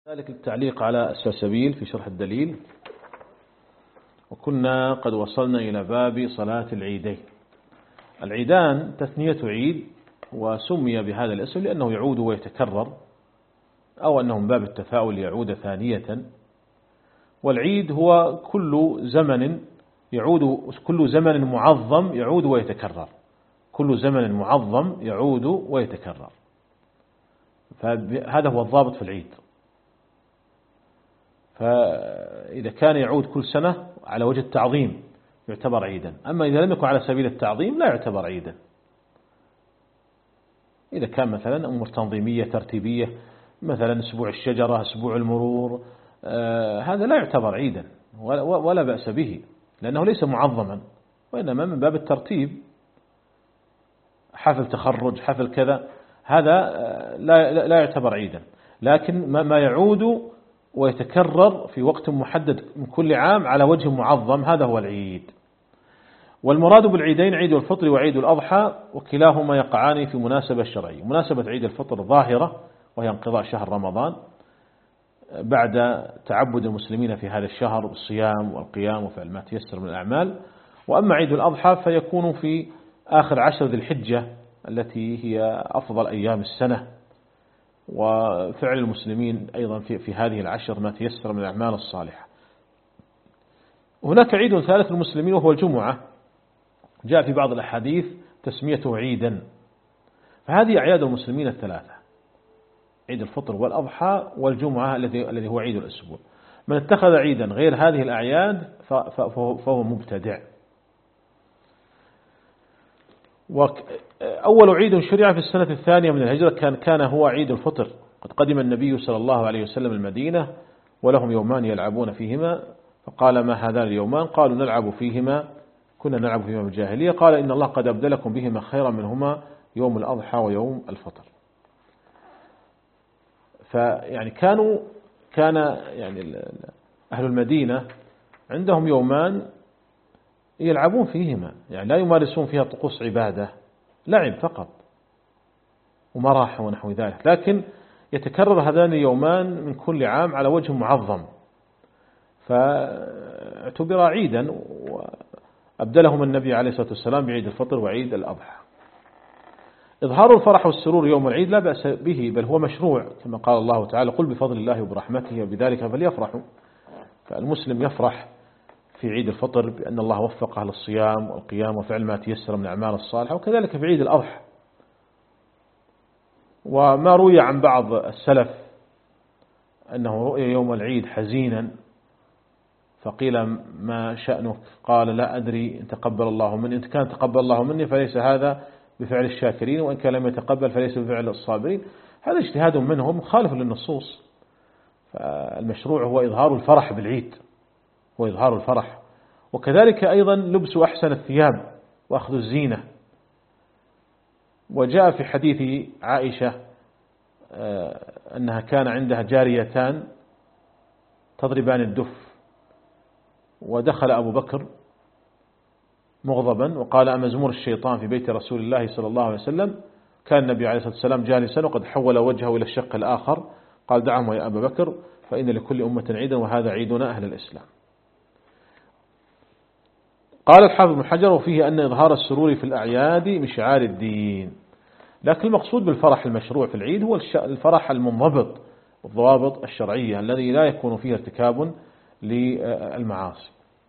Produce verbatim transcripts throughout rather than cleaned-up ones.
ذلك التعليق على السلسبيل في شرح الدليل. وكنا قد وصلنا إلى باب صلاة العيدين. العيدان تثنية عيد، وسمي بهذا الاسم لأنه يعود ويتكرر، أو أنه من باب التفاؤل يعود ثانية. والعيد هو كل زمن يعود، كل زمن معظم يعود ويتكرر، كل زمن معظم يعود ويتكرر. فهذا هو الضابط في العيد. فإذا كان يعود كل سنة على وجه التعظيم يعتبر عيدا، أما إذا لم يكن على سبيل التعظيم لا يعتبر عيدا. إذا كان مثلا أمور تنظيمية ترتيبية، مثلا أسبوع الشجرة، أسبوع المرور، آه هذا لا يعتبر عيدا ولا بأس به، لأنه ليس معظما، وإنما من باب الترتيب. حفل تخرج، حفل كذا، هذا لا لا يعتبر عيدا. لكن ما يعود ويتكرر في وقت محدد من كل عام على وجه معظم، هذا هو العيد. والمراد بالعيدين عيد الفطر وعيد الأضحى، وكلاهما يقعان في مناسبة شرعية. مناسبة عيد الفطر ظاهرة، وهي انقضاء شهر رمضان بعد تعبد المسلمين في هذا الشهر بالصيام والقيام وفعل ما تيسر من الأعمال. وأما عيد الأضحى فيكون في آخر عشر ذي الحجة التي هي أفضل أيام السنة، وفعل المسلمين أيضا في, في هذه العشر ما تيسر من الأعمال الصالحة. هناك عيد ثالث للمسلمين وهو الجمعة، جاء في بعض الأحاديث تسميته عيدا. فهذه أعياد المسلمين الثلاثة: عيد الفطر والأضحى والجمعة الذي الذي هو عيد الأسبوع. من اتخذ عيدا غير هذه الأعياد فهو مبتدع. وأول عيد شرع في السنة الثانية من الهجرة كان كان هو عيد الفطر. قد قدم النبي صلى الله عليه وسلم المدينة ولهم يومان يلعبون فيهما، فقال: ما هذان اليومان؟ قالوا: نلعب فيهما، كنا نلعب فيهما بالجاهلية. قال: إن الله قد أبدلكم بهما خيرا منهما، يوم الأضحى ويوم الفطر. فيعني كانوا كان يعني أهل المدينة عندهم يومان يلعبون فيهما، يعني لا يمارسون فيها طقوس عبادة، لعب فقط ومراح ونحو ذلك، لكن يتكرر هذان اليومان من كل عام على وجه معظم، فاعتبر عيدا. وأبدلهم النبي عليه الصلاة والسلام بعيد الفطر وعيد الأضحى. إظهار الفرح والسرور يوم العيد لا بأس به، بل هو مشروع، كما قال الله تعالى: قل بفضل الله وبرحمته وبذلك فليفرحوا. فالمسلم يفرح في عيد الفطر بأن الله وفقه للصيام والقيام وفعل ما تيسر من الأعمال الصالحة، وكذلك في عيد الأضحى. وما روي عن بعض السلف أنه رؤي يوم العيد حزينا، فقيل: ما شأنك؟ قال: لا أدري، إن تقبل الله مني، إن كان تقبل الله مني فليس هذا بفعل الشاكرين، وإن كان لم يتقبل فليس بفعل الصابرين. هذا اجتهاد منهم مخالف للنصوص. فالمشروع هو إظهار الفرح بالعيد، هو إظهار الفرح، وكذلك أيضا لبس أحسن الثياب وأخذ الزينة. وجاء في حديث عائشة أنها كان عندها جاريتان تضربان الدف، ودخل أبو بكر مغضبا وقال: أمزمور الشيطان في بيت رسول الله صلى الله عليه وسلم. كان النبي عليه الصلاة والسلام جالسا وقد حول وجهه إلى الشق الآخر، قال: دعهم يا أبا بكر، فإن لكل أمة عيدا وهذا عيدنا أهل الإسلام. قال الحافظ ابن حجر: وفيه أن إظهار السرور في الأعياد من شعائر الدين. لكن المقصود بالفرح المشروع في العيد هو الفرح المنضبط والضوابط الشرعية الذي لا يكون فيه ارتكاب للمعاصي.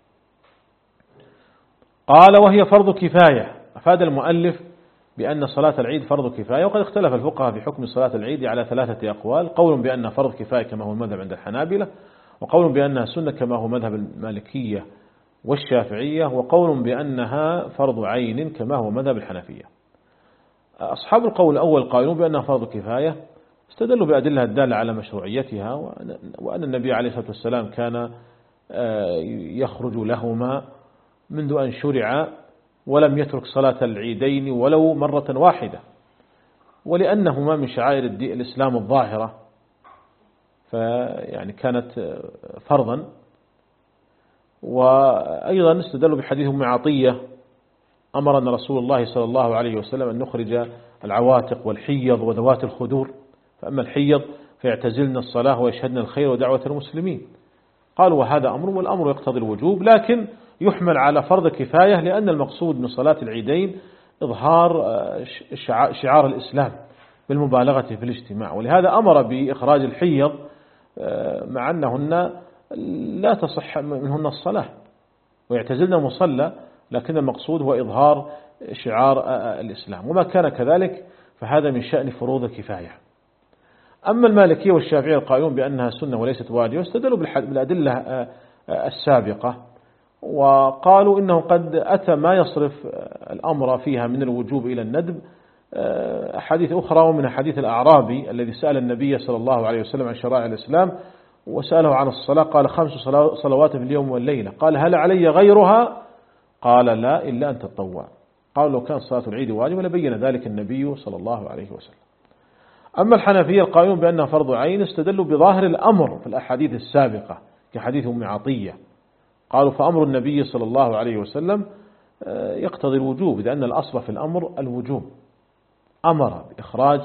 قال: وهي فرض كفاية. أفاد المؤلف بأن صلاة العيد فرض كفاية. وقد اختلف الفقهاء في حكم صلاة العيد على ثلاثة أقوال: قول بأنها فرض كفاية كما هو المذهب عند الحنابلة، وقول بأنها سنة كما هو مذهب المالكية والشافعية، وقول بأنها فرض عين كما هو مذهب الحنفية. أصحاب القول الأول قائلون بأنها فرض كفاية، استدلوا بأدلة الدالة على مشروعيتها، وأن النبي عليه الصلاة والسلام كان يخرج لهما منذ أن شرع ولم يترك صلاة العيدين ولو مرة واحدة، ولأنهما من شعائر الإسلام الظاهرة، فيعني كانت فرضا. وأيضا استدلوا بحديث أم عطية: أمرنا رسول الله صلى الله عليه وسلم أن نخرج العواتق والحيض وذوات الخدور. فأما الحيض فيعتزلن الصلاة ويشهدن الخير ودعوة المسلمين. قالوا وهذا أمر، والأمر يقتضي الوجوب، لكن يحمل على فرض كفاية، لأن المقصود من صلاة العيدين إظهار شعار الإسلام بالمبالغة في الاجتماع، ولهذا أمر بإخراج الحيض مع أنهن لا تصح منهن الصلاة ويعتزلن المصلى، لكن المقصود هو إظهار شعار الإسلام، وما كان كذلك فهذا من شأن فروض الكفاية. أما المالكية والشافعية القائلون بأنها سنة وليست واجبة استدلوا بالأدلة السابقة، وقالوا إنه قد أتى ما يصرف الأمر فيها من الوجوب إلى الندب أحاديث أخرى، ومن حديث الأعرابي الذي سأل النبي صلى الله عليه وسلم عن شرائع الإسلام وسأله عن الصلاة، قال خمس صلوات في اليوم والليلة، قال هل علي غيرها؟ قال لا إلا أن تطوع. قال لو كان صلاة العيد واجبة لبين ذلك النبي صلى الله عليه وسلم. أما الحنفية القائلون بأنها فرض عين استدلوا بظاهر الأمر في الأحاديث السابقة كحديث أم عطية، قالوا فأمر النبي صلى الله عليه وسلم يقتضي الوجوب، لأن الأصل في الأمر الوجوب، أمر بإخراج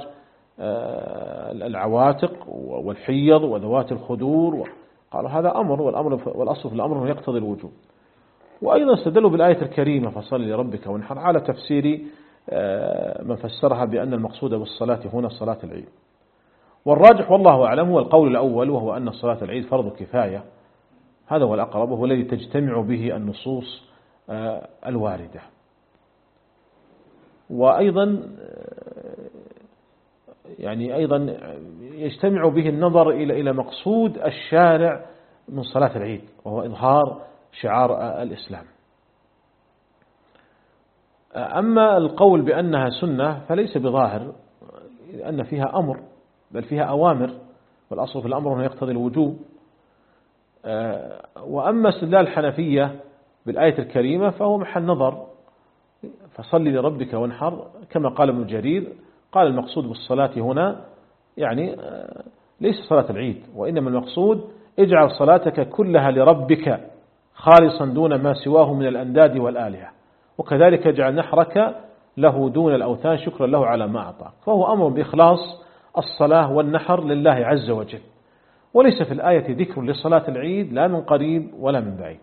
العواتق والحيض وذوات الخدور، قالوا هذا أمر، والأمر والأصل في الأمر يقتضي الوجوب. وأيضا استدلوا بالآية الكريمة فصل لربك وانحر على تفسير من فسرها بأن المقصود بالصلاة هنا صلاة العيد. والراجح والله أعلم هو القول الأول، وهو أن صلاة العيد فرض كفاية، هذا هو الأقرب، وهو الذي تجتمع به النصوص الواردة. وأيضا يعني أيضا يجتمع به النظر إلى إلى مقصود الشارع من صلاة العيد، وهو إظهار شعار الإسلام. أما القول بأنها سنة فليس بظاهر، لأن فيها أمر، بل فيها أوامر، والأصل في الأمر هنا يقتضي الوجوب. وأما استدلال الحنفية بالآية الكريمة فهو محل نظر، فصل لربك وانحر كما قال ابن جرير، قال المقصود بالصلاة هنا يعني ليس صلاة العيد، وإنما المقصود اجعل صلاتك كلها لربك خالصا دون ما سواه من الأنداد والآلهة، وكذلك اجعل نحرك له دون الأوثان شكرا له على ما أعطاك. فهو أمر بإخلاص الصلاة والنحر لله عز وجل، وليس في الآية ذكر لصلاة العيد لا من قريب ولا من بعيد.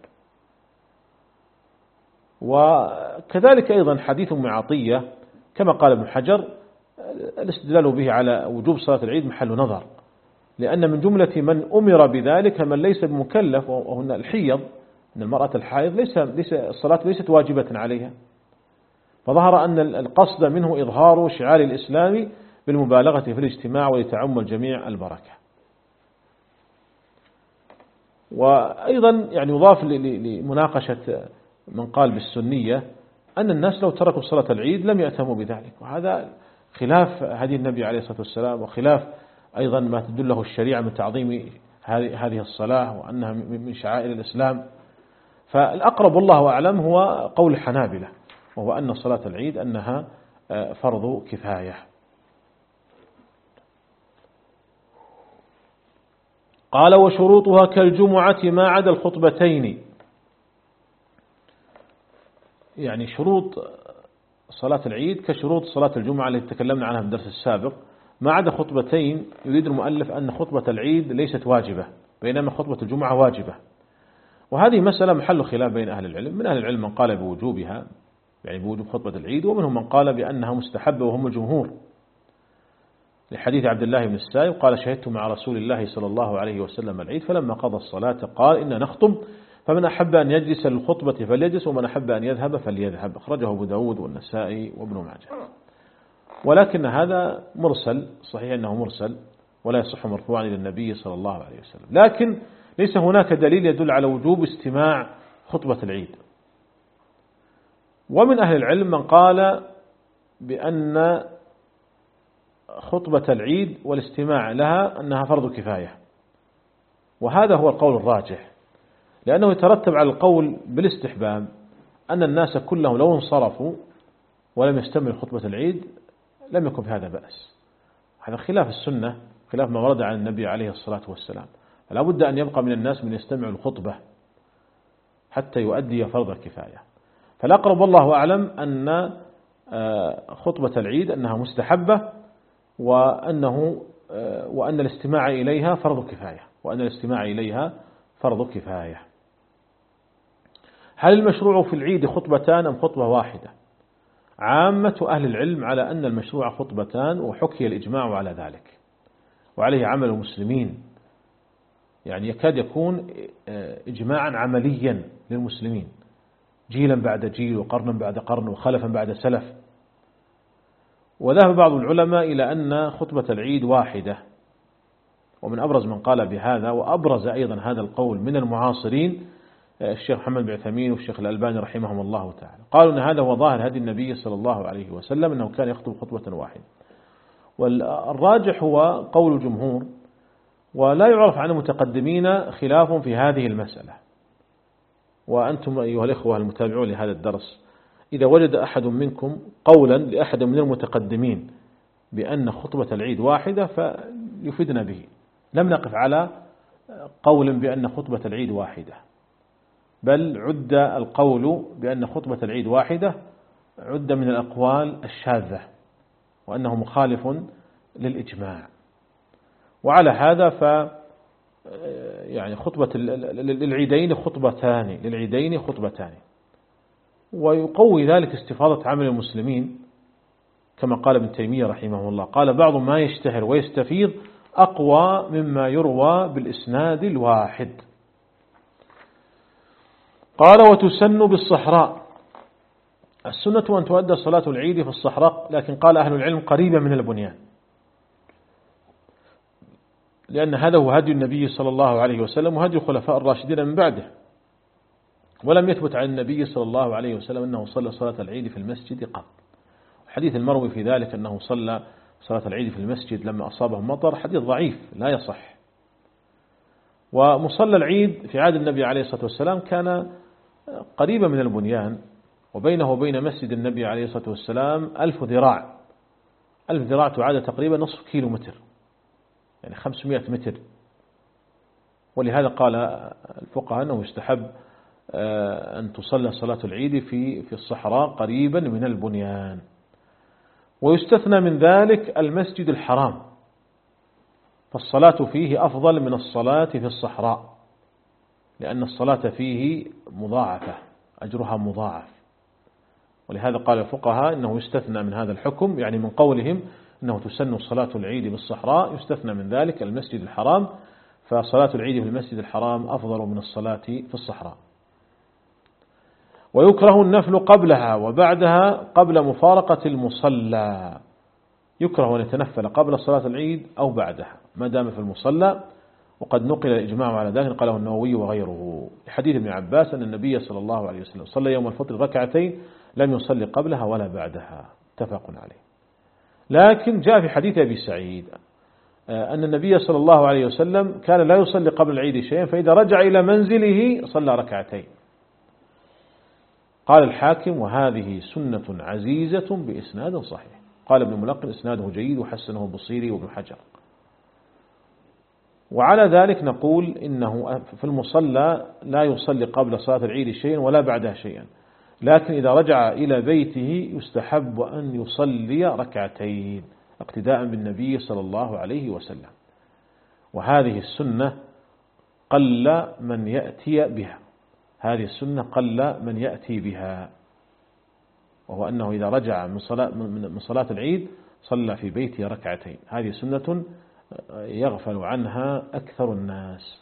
وكذلك أيضا حديث أم عطية كما قال ابن حجر الاستدلال به على وجوب صلاة العيد محل نظر، لأن من جملة من أمر بذلك من ليس بمكلف، وهن الحيض، أن المرأة الحائض ليس ليس الصلاة ليست واجبة عليها، فظهر أن القصد منه إظهار شعار الإسلام بالمبالغة في الاجتماع ولتعم الجميع البركة. وأيضا يعني يضاف لمناقشة من قال بالسنية أن الناس لو تركوا صلاة العيد لم يأتموا بذلك، وهذا خلاف هدي النبي عليه الصلاة والسلام، وخلاف أيضا ما تدله الشريعة من تعظيم هذه الصلاة وأنها من شعائر الإسلام. فالأقرب والله أعلم هو قول الحنابلة، وهو أن صلاة العيد أنها فرض كفاية. قال وشروطها كالجمعة ما عدا الخطبتين، يعني شروط صلاة العيد كشروط صلاة الجمعة التي تكلمنا عنها في الدرس السابق، ما عدا خطبتين يريد المؤلف أن خطبة العيد ليست واجبة بينما خطبة الجمعة واجبة، وهذه مسألة محل خلاف بين أهل العلم. من أهل العلم من قال بوجوبها يعني بوجوب خطبة العيد، ومنهم من قال بأنها مستحبة وهم الجمهور، لحديث عبد الله بن السائب قال شهدت مع رسول الله صلى الله عليه وسلم العيد فلما قضى الصلاة قال إن نخطب فمن أحب أن يجلس للخطبة فليجلس ومن أحب أن يذهب فليذهب، أخرجه أبو داود والنسائي وابن ماجه. ولكن هذا مرسل، صحيح أنه مرسل ولا يصح مرفوعا إلى النبي صلى الله عليه وسلم، لكن ليس هناك دليل يدل على وجوب استماع خطبة العيد. ومن أهل العلم من قال بأن خطبة العيد والاستماع لها أنها فرض كفاية، وهذا هو القول الراجح، لأنه يترتب على القول بالاستحباب أن الناس كلهم لو انصرفوا ولم يستمعوا خطبة العيد لم يكن في هذا بأس. هذا خلاف السنة، خلاف ما ورد عن النبي عليه الصلاة والسلام، فلا بد أن يبقى من الناس من يستمعوا الخطبة حتى يؤدي فرض الكفاية. فالأقرب والله أعلم أن خطبة العيد أنها مستحبة، وأنه وأن الاستماع إليها فرض كفاية وأن الاستماع إليها فرض كفاية. هل المشروع في العيد خطبتان أم خطبة واحدة؟ عامة أهل العلم على أن المشروع خطبتان، وحكي الإجماع على ذلك، وعليه عمل المسلمين، يعني يكاد يكون إجماعا عمليا للمسلمين جيلا بعد جيل وقرنا بعد قرن وخلفا بعد سلف. وذهب بعض العلماء إلى أن خطبة العيد واحدة، ومن أبرز من قال بهذا وأبرز أيضا هذا القول من المعاصرين الشيخ محمد بن عثيمين والشيخ الألباني رحمهم الله تعالى، قالوا أن هذا هو ظاهر هدي النبي صلى الله عليه وسلم أنه كان يخطب خطبة واحدة. والراجح هو قول الجمهور، ولا يعرف عن المتقدمين خلاف في هذه المسألة. وأنتم أيها الإخوة المتابعون لهذا الدرس، إذا وجد أحد منكم قولا لأحد من المتقدمين بأن خطبة العيد واحدة فيفيدنا به. لم نقف على قول بأن خطبة العيد واحدة، بل عد القول بأن خطبة العيد واحدة عد من الأقوال الشاذة، وأنه مخالف للإجماع. وعلى هذا ف يعني خطبة للعيدين خطبتان للعيدين خطبتان ويقوي ذلك استفاضة عمل المسلمين كما قال ابن تيمية رحمه الله، قال بعض ما يشتهر ويستفيض أقوى مما يروى بالإسناد الواحد. قال وتسن بالصحراء، السنة أن تؤدى صلاة العيد في الصحراء، لكن قال أهل العلم قريبة من البنيان، لأن هذا هو هدي النبي صلى الله عليه وسلم وهدي الخلفاء الراشدين من بعده. ولم يثبت عن النبي صلى الله عليه وسلم أنه صلى صلاة العيد في المسجد قط. حديث المروي في ذلك أنه صلى صلاة العيد في المسجد لما أصابه مطر حديث ضعيف لا يصح. ومصلى العيد في عهد النبي عليه الصلاة والسلام كان قريبا من البنيان، وبينه وبين مسجد النبي عليه الصلاة والسلام ألف ذراع ألف ذراع تعادل تقريبا نصف كيلو متر، يعني خمسمائة متر. ولهذا قال الفقهاء أنه يستحب أن تصلى صلاة العيد في في الصحراء قريبا من البنيان. ويستثنى من ذلك المسجد الحرام، فالصلاة فيه أفضل من الصلاة في الصحراء، لأن الصلاة فيه مضاعفة أجرها مضاعف. ولهذا قال الفقهاء أنه يستثنى من هذا الحكم، يعني من قولهم أنه تسن صلاة العيد بالصحراء يستثنى من ذلك المسجد الحرام، فصلاة العيد في المسجد الحرام أفضل من الصلاة في الصحراء. ويكره النفل قبلها وبعدها قبل مفارقة المصلى، يكره أن يتنفل قبل صلاة العيد أو بعدها ما دام في المصلى. وقد نقل الإجماع على ذلك قاله النووي وغيره لحديث ابن عباس أن النبي صلى الله عليه وسلم صلى يوم الفطر ركعتين لم يصلي قبلها ولا بعدها، متفق عليه. لكن جاء في حديث أبي سعيد أن النبي صلى الله عليه وسلم كان لا يصلي قبل العيد شيئا، فإذا رجع إلى منزله صلى ركعتين. قال الحاكم وهذه سنة عزيزة بإسناد صحيح. قال ابن ملقن إسناده جيد وحسنه البصيري وابن حجر. وعلى ذلك نقول إنه في المصلى لا يصلي قبل صلاة العيد شيئا ولا بعدها شيئا، لكن إذا رجع إلى بيته يستحب أن يصلي ركعتين اقتداء بالنبي صلى الله عليه وسلم. وهذه السنة قل من يأتي بها هذه السنة قل من يأتي بها وهو أنه إذا رجع من صلاة, من صلاة العيد صلى في بيته ركعتين. هذه سنة يغفل عنها أكثر الناس.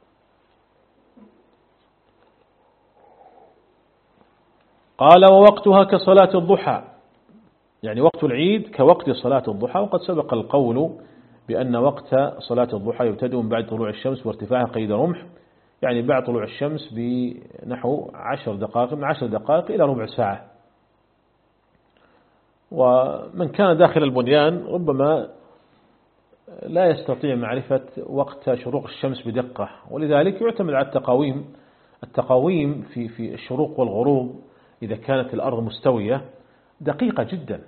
قال ووقتها كصلاة الضحى، يعني وقت العيد كوقت صلاة الضحى. وقد سبق القول بأن وقت صلاة الضحى يبتدئ من بعد طلوع الشمس وارتفاعها قيد رمح، يعني بعد طلوع الشمس بنحو عشر دقائق من عشر دقائق إلى ربع ساعة. ومن كان داخل البنيان ربما لا يستطيع معرفة وقت شروق الشمس بدقة، ولذلك يعتمد على التقاويم التقاويم في في الشروق والغروب إذا كانت الأرض مستوية دقيقة جدا.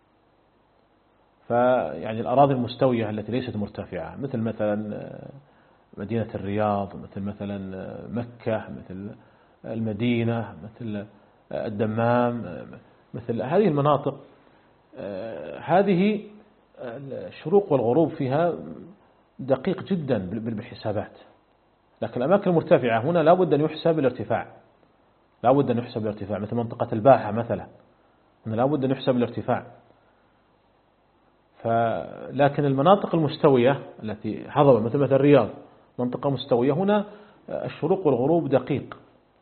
فيعني الأراضي المستوية التي ليست مرتفعة مثل مثلا مدينة الرياض، مثل مثلا مكة، مثل المدينة، مثل الدمام، مثل هذه المناطق، هذه الشروق والغروب فيها دقيق جدا بالحسابات، لكن الأماكن المرتفعة هنا لا بد أن يحسب الارتفاع، لا بد أن يحسب الارتفاع، مثل منطقة الباحة مثلا هنا لا بد أن يحسب الارتفاع. لكن المناطق المستوية التي هضبة مثل مثل الرياض منطقة مستوية، هنا الشروق والغروب دقيق،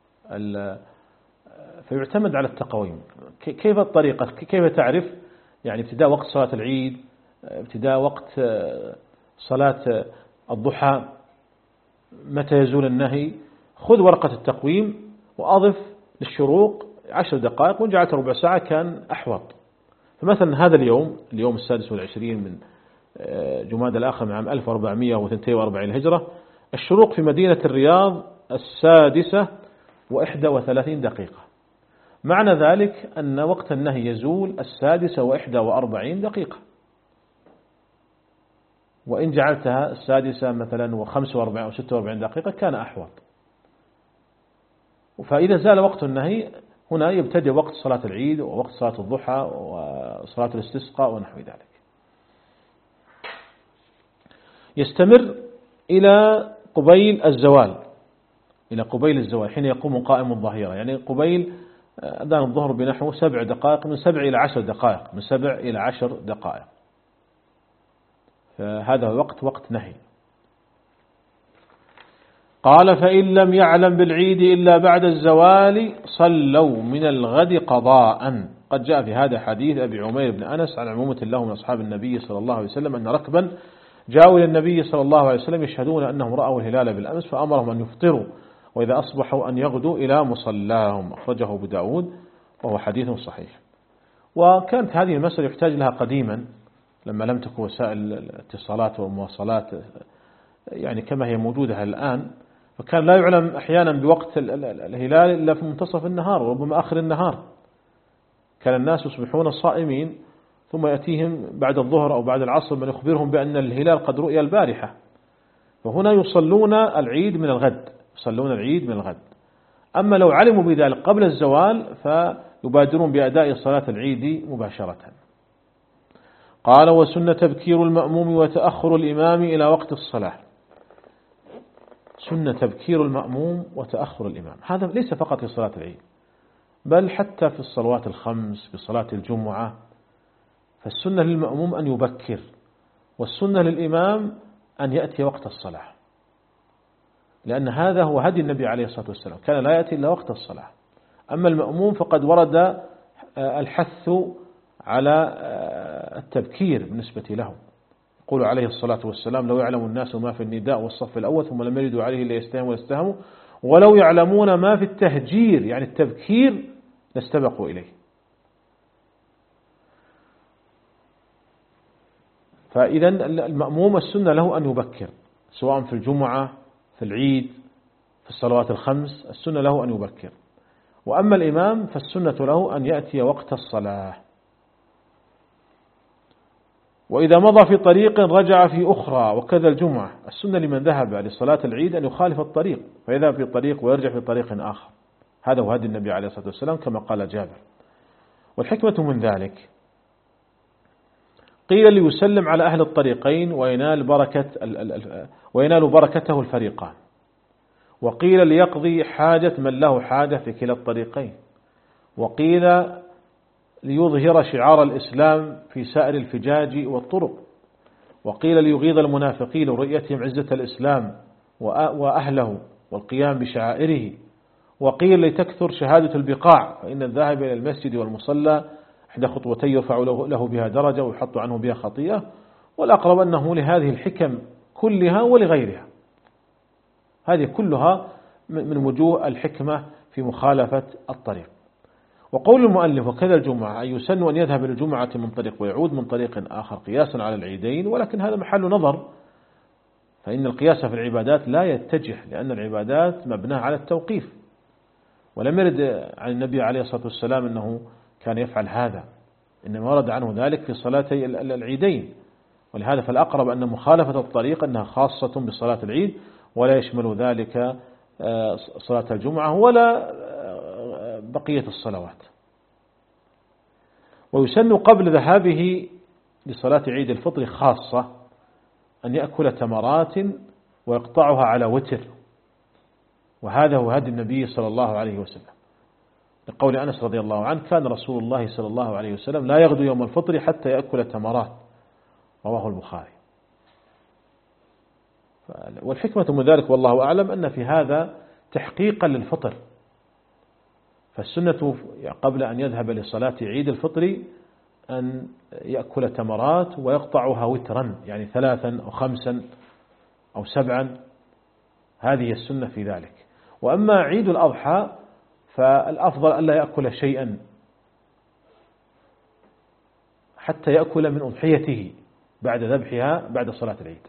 فيعتمد على التقويم. كيف الطريقة؟ كيف تعرف يعني ابتداء وقت صلاة العيد، ابتداء وقت صلاة الضحى، متى يزول النهي؟ خذ ورقة التقويم وأضف للشروق عشر دقائق، وجعلت ربع ساعة كان أحوط. فمثلا هذا اليوم اليوم السادس والعشرين من جماد الآخر من عام ألف وأربعمائة واثنين وأربعين الهجرة، الشروق في مدينة الرياض السادسة وإحدى وثلاثين دقيقة، معنى ذلك أن وقت النهي يزول السادسة وإحدى وأربعين دقيقة، وإن جعلتها السادسة مثلا وخمس وأربعين أو ستة وأربعين دقيقة كان أحوط. فإذا زال وقت النهي هنا يبتدئ وقت صلاة العيد ووقت صلاة الضحى وصلاة الاستسقاء ونحو ذلك. يستمر إلى قبيل الزوال، إلى قبيل الزوال حين يقوم قائم الظهيرة، يعني قبيل أذان الظهر بنحو سبع دقائق، من سبع إلى عشر دقائق، من سبع إلى عشر دقائق، فهذا وقت وقت نهي. قال فإن لم يعلم بالعيد إلا بعد الزوال صلوا من الغد قضاء. قد جاء في هذا حديث أبي عمير بن أنس عن عمومة له من أصحاب النبي صلى الله عليه وسلم أن ركبا جاءوا إلى النبي صلى الله عليه وسلم يشهدون أنهم رأوا الهلال بالأمس، فأمرهم أن يفطروا وإذا أصبحوا أن يغدوا إلى مصلاهم. أخرجه أبو داود وهو حديث صحيح. وكانت هذه المسألة يحتاج لها قديما لما لم تكن وسائل الاتصالات والمواصلات يعني كما هي موجودة الآن، فكان لا يعلم أحيانا بوقت الهلال إلا في منتصف النهار وربما آخر النهار. كان الناس يصبحون صائمين ثم يأتيهم بعد الظهر أو بعد العصر من يخبرهم بأن الهلال قد رؤي البارحة، فهنا يصلون العيد من الغد، يصلون العيد من الغد. أما لو علموا بذلك قبل الزوال فيبادرون بأداء صلاة العيد مباشرة. قال وسنة تبكير المأموم وتأخر الإمام إلى وقت الصلاة. سنة تبكير المأموم وتأخر الإمام، هذا ليس فقط في صلاة العيد بل حتى في الصلوات الخمس، في صلاة الجمعة، فالسنة للمأموم أن يبكر، والسنة للإمام أن يأتي وقت الصلاة، لأن هذا هو هدي النبي عليه الصلاة والسلام، كان لا يأتي إلا وقت الصلاة. أما المأموم فقد ورد الحث على التبكير بالنسبة له، يقول عليه الصلاة والسلام لو يعلم الناس ما في النداء والصف الأول ثم لم يردوا عليه إلا يستهموا ويستهموا ولو يعلمون ما في التهجير يعني التبكير لاستبقوا إليه. فإذا المأموم السنة له أن يبكر سواء في الجمعة في العيد في الصلوات الخمس، السنة له أن يبكر. وأما الإمام فالسنة له أن يأتي وقت الصلاة. وإذا مضى في طريق رجع في أخرى، وكذا الجمعة. السنة لمن ذهب لصلاة العيد أن يخالف الطريق فيذهب في طريق ويرجع في طريق آخر، هذا هو هدي النبي عليه الصلاة والسلام كما قال جابر. والحكمة من ذلك قيل ليسلم على أهل الطريقين وينال بركة وينال بركته الفريقان، وقيل ليقضي حاجة من له حاجة في كلا الطريقين، وقيل ليظهر شعار الإسلام في سائر الفجاج والطرق، وقيل ليغيظ المنافقين ورؤيتهم عزة الإسلام وأهله والقيام بشعائره، وقيل لتكثر شهادة البقاع فإن الذاهب إلى المسجد والمصلى إحدى خطوتي يرفع له بها درجة ويحط عنه بها خطيئة. والأقرب أنه لهذه الحكم كلها ولغيرها، هذه كلها من وجوه الحكمة في مخالفة الطريق. وقول المؤلف وكذا الجمعة أن يسن أن يذهب للجمعة من طريق ويعود من طريق آخر قياسا على العيدين، ولكن هذا محل نظر، فإن القياس في العبادات لا يتجه، لأن العبادات مبناة على التوقيف، ولم يرد عن النبي عليه الصلاة والسلام أنه كان يفعل هذا، إنما ورد عنه ذلك في صلاتي العيدين. ولهذا فالأقرب أن مخالفة الطريق أنها خاصة بصلاة العيد ولا يشمل ذلك صلاة الجمعة ولا بقية الصلوات. ويسن قبل ذهابه لصلاة عيد الفطر خاصة أن يأكل تمرات ويقطعها على وتر، وهذا هو هدي النبي صلى الله عليه وسلم، لقول أنس رضي الله عنه: كان رسول الله صلى الله عليه وسلم لا يغدو يوم الفطر حتى يأكل تمرات، رواه البخاري. والحكمة من ذلك والله أعلم أن في هذا تحقيقا للفطر، فالسنة قبل أن يذهب لصلاة عيد الفطر أن يأكل تمرات ويقطعها وترا، يعني ثلاثا أو خمسا أو سبعا، هذه السنة في ذلك. وأما عيد الأضحى فالأفضل ألا يأكل شيئا حتى يأكل من أضحيته بعد ذبحها بعد صلاة العيد.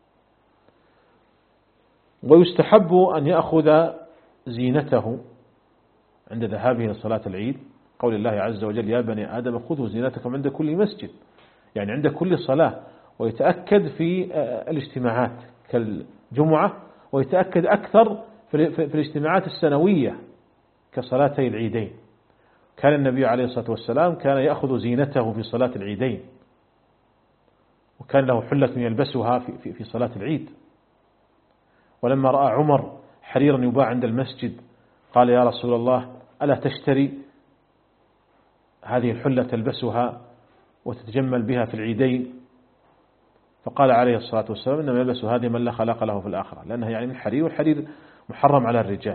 ويستحب أن يأخذ زينته عند ذهابه لصلاة العيد، قول الله عز وجل: يا بني آدم خذوا زينتكم عند كل مسجد، يعني عند كل صلاة، ويتأكد في الاجتماعات كالجمعة، ويتأكد أكثر في الاجتماعات السنوية كصلاتي العيدين. كان النبي عليه الصلاة والسلام كان يأخذ زينته في صلاة العيدين، وكان له حلة يلبسها في في صلاة العيد. ولما رأى عمر حريرا يباع عند المسجد قال: يا رسول الله، ألا تشتري هذه الحلة تلبسها وتتجمل بها في العيدين؟ فقال عليه الصلاة والسلام: إنما يلبس هذه من لا خلاق له في الآخرة، لأنها يعني من الحرير، والحرير محرم على الرجال.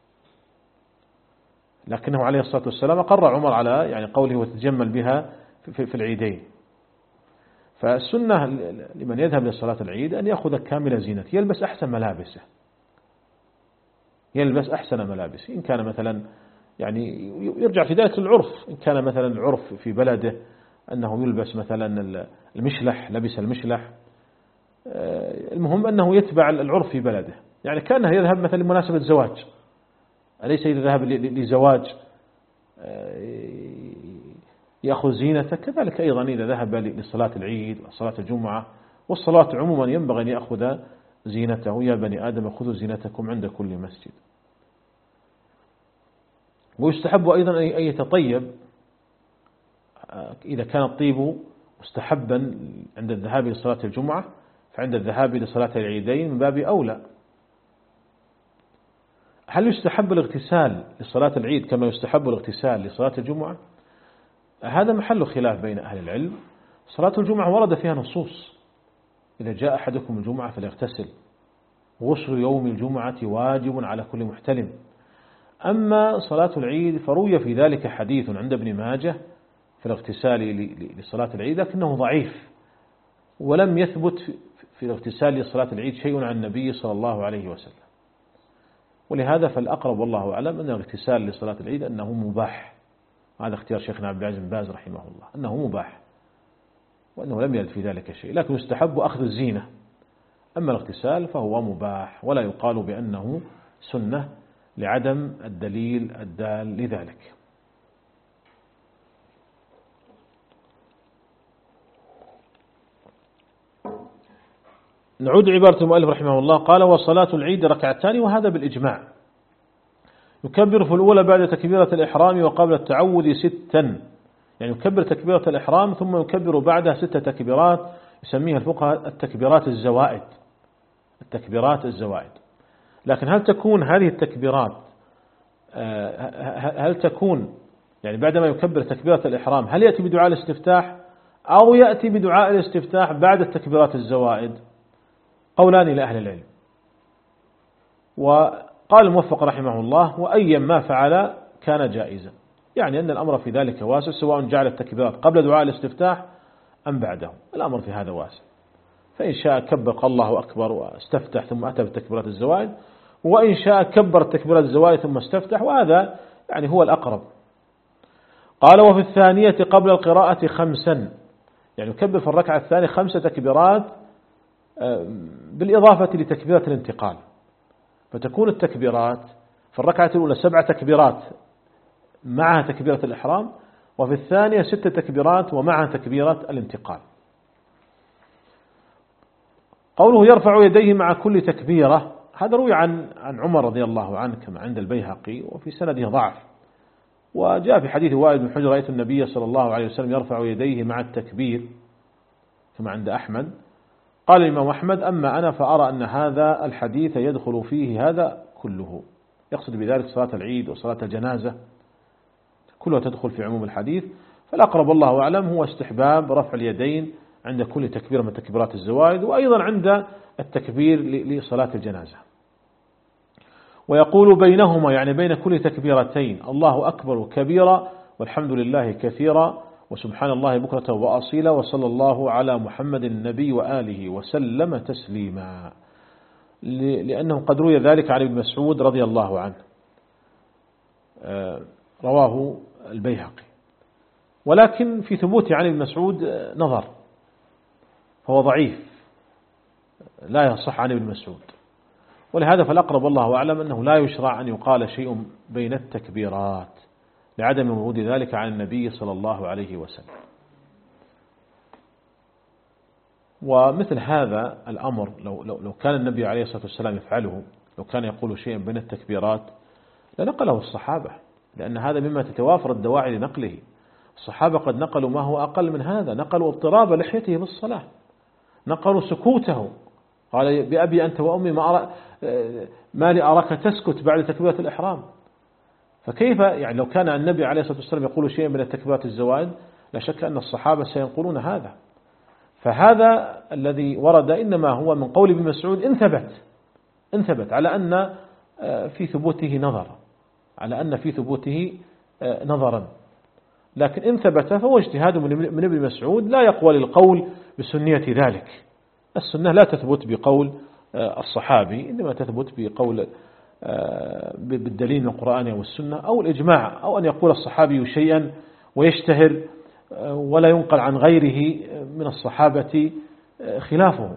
لكنه عليه الصلاة والسلام أقر عمر على يعني قوله وتتجمل بها في العيدين. فالسنة لمن يذهب لصلاة العيد أن يأخذ كامل زينته، يلبس أحسن ملابسه، يلبس أحسن ملابسه. إن كان مثلا يعني يرجع في ذلك العرف، إن كان مثلا العرف في بلده أنه يلبس مثلا المشلح، لبس المشلح، المهم أنه يتبع العرف في بلده. يعني كأنه يذهب مثلا لمناسبة زواج، أليس إذا ذهب لزواج يأخذ زينته، كذلك أيضا إذا ذهب لصلاة العيد وصلاة الجمعة والصلاة عموما ينبغي أن يأخذ زينته. يا بني آدم خذوا زينتكم عند كل مسجد. ويستحب أيضا أن يتطيب إذا كان الطيب مستحبا عند الذهاب لصلاة الجمعة، فعند الذهاب لصلاة العيدين من باب أولى. هل يستحب الاغتسال لصلاة العيد كما يستحب الاغتسال لصلاة الجمعة؟ هذا محل خلاف بين أهل العلم. صلاة الجمعة ورد فيها نصوص: إذا جاء أحدكم الجمعة فليغتسل، غسل يوم الجمعة واجب على كل محتلم. أما صلاة العيد فروي في ذلك حديث عند ابن ماجه في الاغتسال لصلاة العيد، لكنه ضعيف، ولم يثبت في الاغتسال لصلاة العيد شيء عن النبي صلى الله عليه وسلم. ولهذا فالأقرب والله أعلم أن الاغتسال لصلاة العيد أنه مباح. هذا اختيار شيخنا عبد العزيز بن باز رحمه الله، أنه مباح، وأنه لم يرد في ذلك شيء، لكن يستحب أخذ الزينة. أما الاغتسال فهو مباح، ولا يقال بأنه سنة لعدم الدليل الدال لذلك. نعود عبارة المؤلف رحمه الله، قال: وصلاة العيد ركعتان، وهذا بالإجماع. يكبر في الأولى بعد تكبيرة الإحرام وقبل التعوذ ستا، يعني يكبر تكبيرة الإحرام ثم يكبر بعدها ستة تكبيرات، يسميها الفقهاء التكبيرات الزوائد، التكبيرات الزوائد. لكن هل تكون هذه التكبيرات هل تكون يعني بعدما يكبر تكبيرة الإحرام هل يأتي بدعاء الاستفتاح أو يأتي بدعاء الاستفتاح بعد التكبيرات الزوائد؟ قولان لأهل العلم. وقال الموفق رحمه الله: وأيا ما فعل كان جائزا، يعني أن الأمر في ذلك واسع، سواء جعل التكبيرات قبل دعاء الاستفتاح أم بعده، الأمر في هذا واسع. فإن شاء كبر قال الله أكبر واستفتح ثم أتى بالتكبيرات الزوائد، وإن شاء كبر التكبيرات الزوائد ثم استفتح، وهذا يعني هو الأقرب. قال: وفي الثانية قبل القراءة خمسا، يعني يكبر في الركعة الثانية خمسة تكبيرات بالإضافة لتكبيرة الانتقال، فتكون التكبيرات في الركعة الأولى سبع تكبيرات معها تكبيرة الإحرام، وفي الثانية ست تكبيرات ومعها تكبيرة الانتقال. قوله يرفع يديه مع كل تكبيرة، هذا روي عن عن عمر رضي الله عنه كما عند البيهقي، وفي سنده ضعف. وجاء في حديث وائل بن حجر: رأيت النبي صلى الله عليه وسلم يرفع يديه مع التكبير كما عند أحمد. قال الإمام أحمد: أما أنا فأرى أن هذا الحديث يدخل فيه هذا كله، يقصد بذلك صلاة العيد وصلاة الجنازة كلها تدخل في عموم الحديث. فالأقرب والله أعلم هو استحباب رفع اليدين عند كل تكبير من تكبيرات الزوائد، وأيضا عند التكبير لصلاة الجنازة. ويقول بينهما، يعني بين كل تكبيرتين: الله أكبر كبيرا والحمد لله كثيرا وسبحان الله بكرة وأصيلا وصلى الله على محمد النبي وآله وسلم تسليما، لأنه قد روي ذلك عن ابن مسعود رضي الله عنه، رواه البيهقي. ولكن في ثبوت عن ابن مسعود نظر، فهو ضعيف لا يصح عن ابن مسعود، ولهذا فالأقرب والله أعلم أنه لا يشرع أن يقال شيء بين التكبيرات لعدم ورود ذلك عن النبي صلى الله عليه وسلم. ومثل هذا الأمر لو, لو, لو كان النبي عليه الصلاة والسلام يفعله، لو كان يقول شيئا بين التكبيرات لنقله الصحابة، لأن هذا مما تتوافر الدواعي لنقله. الصحابة قد نقلوا ما هو أقل من هذا، نقلوا اضطراب لحيته بالصلاة، نقلوا سكوته، قال: بأبي أنت وأمي ما, أرى ما لي أراك تسكت بعد تكبيرة الإحرام. فكيف يعني لو كان النبي عليه الصلاة والسلام يقول شيئا من التكبيرات الزوائد، لا شك أن الصحابة سينقلون هذا. فهذا الذي ورد إنما هو من قول ابن مسعود إن ثبت إن ثبت على أن في ثبوته نظر، على أن في ثبوته نظرا. لكن إن ثبت فهو اجتهاد من ابن مسعود، لا يقوى للقول بسنية ذلك. السنة لا تثبت بقول الصحابي، إنما تثبت بقول بالدليل من القرآن والسنة أو الإجماع، أو أن يقول الصحابي شيئا ويشتهر ولا ينقل عن غيره من الصحابة خلافه.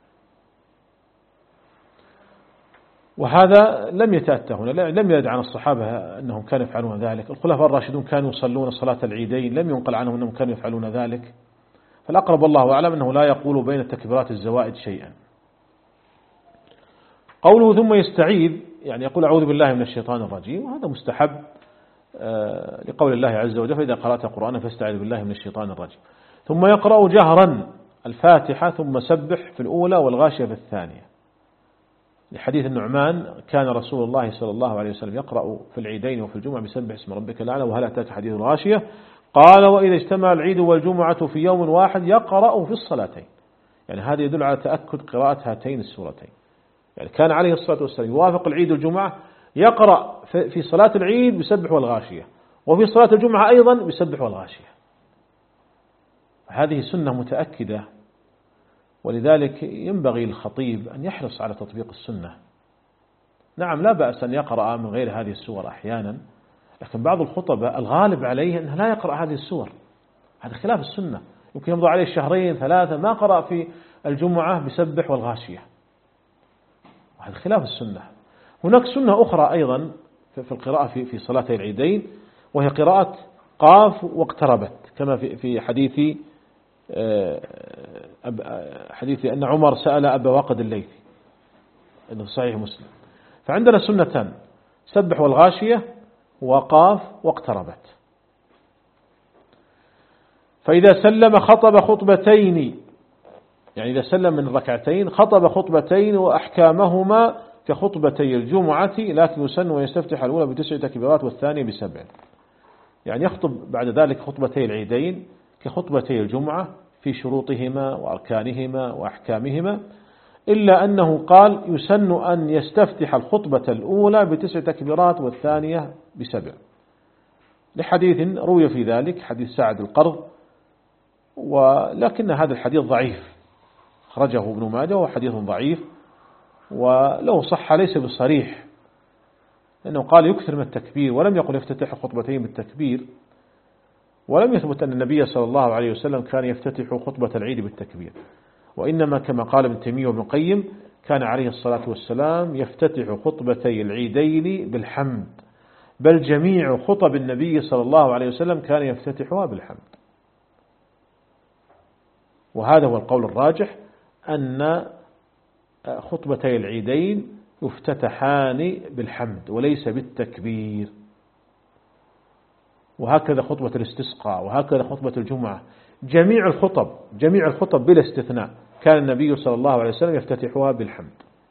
وهذا لم يتأتى هنا، لم يرد عن الصحابة أنهم كانوا يفعلون ذلك. الخلفاء الراشدون كانوا يصلون صلاة العيدين، لم ينقل عنهم أنهم كانوا يفعلون ذلك. فالأقرب والله أعلم أنه لا يقول بين التكبيرات الزوائد شيئا. قوله ثم يستعيذ، يعني يقول أعوذ بالله من الشيطان الرجيم، وهذا مستحب لقول الله عز وجل: فإذا قرأت القرآن فاستعذ بالله من الشيطان الرجيم. ثم يقرأ جهرا الفاتحة ثم سبح في الأولى والغاشية في الثانية، لحديث النعمان: كان رسول الله صلى الله عليه وسلم يقرأ في العيدين وفي الجمعة بسبح اسم ربك الأعلى وهل أتاك حديث الغاشية. قال: وإذا اجتمع العيد والجمعة في يوم واحد يقرأ في الصلاتين. يعني هذا يدل على تأكد قراءة هاتين السورتين. يعني كان عليه الصلاة والسلام يوافق العيد والجمعة يقرأ في صلاة العيد بسبح والغاشية، وفي صلاة الجمعة أيضا بسبح والغاشية. هذه سنة متأكدة، ولذلك ينبغي للخطيب أن يحرص على تطبيق السنة. نعم لا بأس أن يقرأ من غير هذه السور أحيانا، لكن بعض الخطباء الغالب عليه أنه لا يقرأ هذه السور، هذا خلاف السنة. يمكن يمضي عليه شهرين ثلاثة ما قرأ في الجمعة بسبح والغاشية، هذا خلاف السنة. هناك سنة أخرى أيضا في القراءة في في صلاتي العيدين، وهي قراءة قاف واقتربت، كما في في حديث حديث أن عمر سأل أبا واقد الليثي، إنه صحيح مسلم. فعندنا سنتان: سبح والغاشية وقاف واقتربت. فإذا سلم خطب خطبتين، يعني إذا سلم من ركعتين خطب خطبتين وأحكامهما كخطبتي الجمعة، لكن يسن ويستفتح الأولى بتسع تكبيرات والثانية بسبع. يعني يخطب بعد ذلك خطبتي العيدين كخطبتي الجمعة في شروطهما وأركانهما وأحكامهما، إلا أنه قال يسن أن يستفتح الخطبة الأولى بتسع تكبيرات والثانية بسبع، لحديث روي في ذلك حديث سعد القرض، ولكن هذا الحديث ضعيف، خرجه ابن ماجه وهو حديث ضعيف، ولو صح ليس بالصريح، لأنه قال يكثر من التكبير ولم يقل يفتتح الخطبتين بالتكبير، ولم يثبت أن النبي صلى الله عليه وسلم كان يفتتح خطبة العيد بالتكبير، وإنما كما قال ابن تيمية وابن القيم كان عليه الصلاة والسلام يفتتح خطبتي العيدين بالحمد، بل جميع خطب النبي صلى الله عليه وسلم كان يفتتحها بالحمد. وهذا هو القول الراجح، أن خطبتي العيدين يفتتحان بالحمد وليس بالتكبير. وهكذا خطبة الاستسقاء، وهكذا خطبة الجمعة جميع الخطب جميع الخطب بلا استثناء كان النبي صلى الله عليه وسلم يفتتحها بالحمد.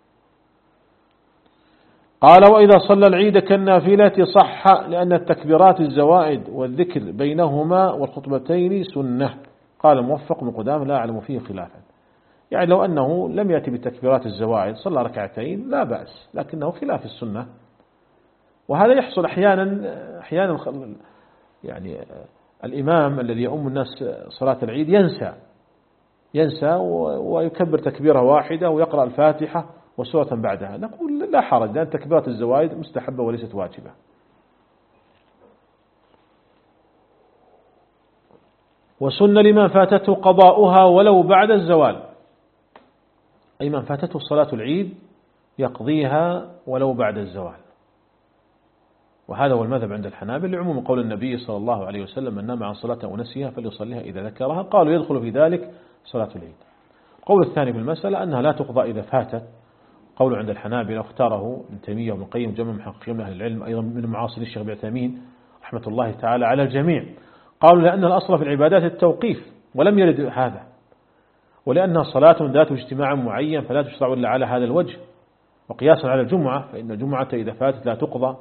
قال وإذا صلى العيد كالنافلة صح، لأن التكبيرات الزوائد والذكر بينهما والخطبتين سنة. قال الموفق بن قدامة لا أعلم فيه خلافا، يعني لو أنه لم يأتي بتكبيرات الزوائد صلى ركعتين لا بأس، لكنه خلاف السنة. وهذا يحصل أحيانا أحيانا يعني الإمام الذي يؤم الناس صلاة العيد ينسى ينسى ويكبر تكبيرة واحدة ويقرأ الفاتحة وسورة بعدها، نقول لا حرج، لأن تكبيرات الزوائد مستحبة وليست واجبة. وسن لمن فاتته قضاؤها ولو بعد الزوال، أي من فاتته صلاة العيد يقضيها ولو بعد الزوال. وهذا هو المذهب عند الحنابلة لعموم قول النبي صلى الله عليه وسلم من نام عن صلاة أو نسيها فليصليها إذا ذكرها، قالوا يدخل في ذلك صلاة العيد. القول الثاني في المسألة أنها لا تقضى إذا فاتت، قول عند الحنابلة واختاره ابن تيمية وابن القيم جمع محققين من أهل العلم أيضا من معاصر الشيخ ابن عثيمين رحمة الله تعالى على الجميع، قالوا لأن الأصل في العبادات التوقيف ولم يرد هذا، ولأنها صلاة ذات اجتماع معين فلا تشرع إلا على هذا الوجه، وقياسا على الجمعة فإن الجمعة إذا فاتت لا تقضى.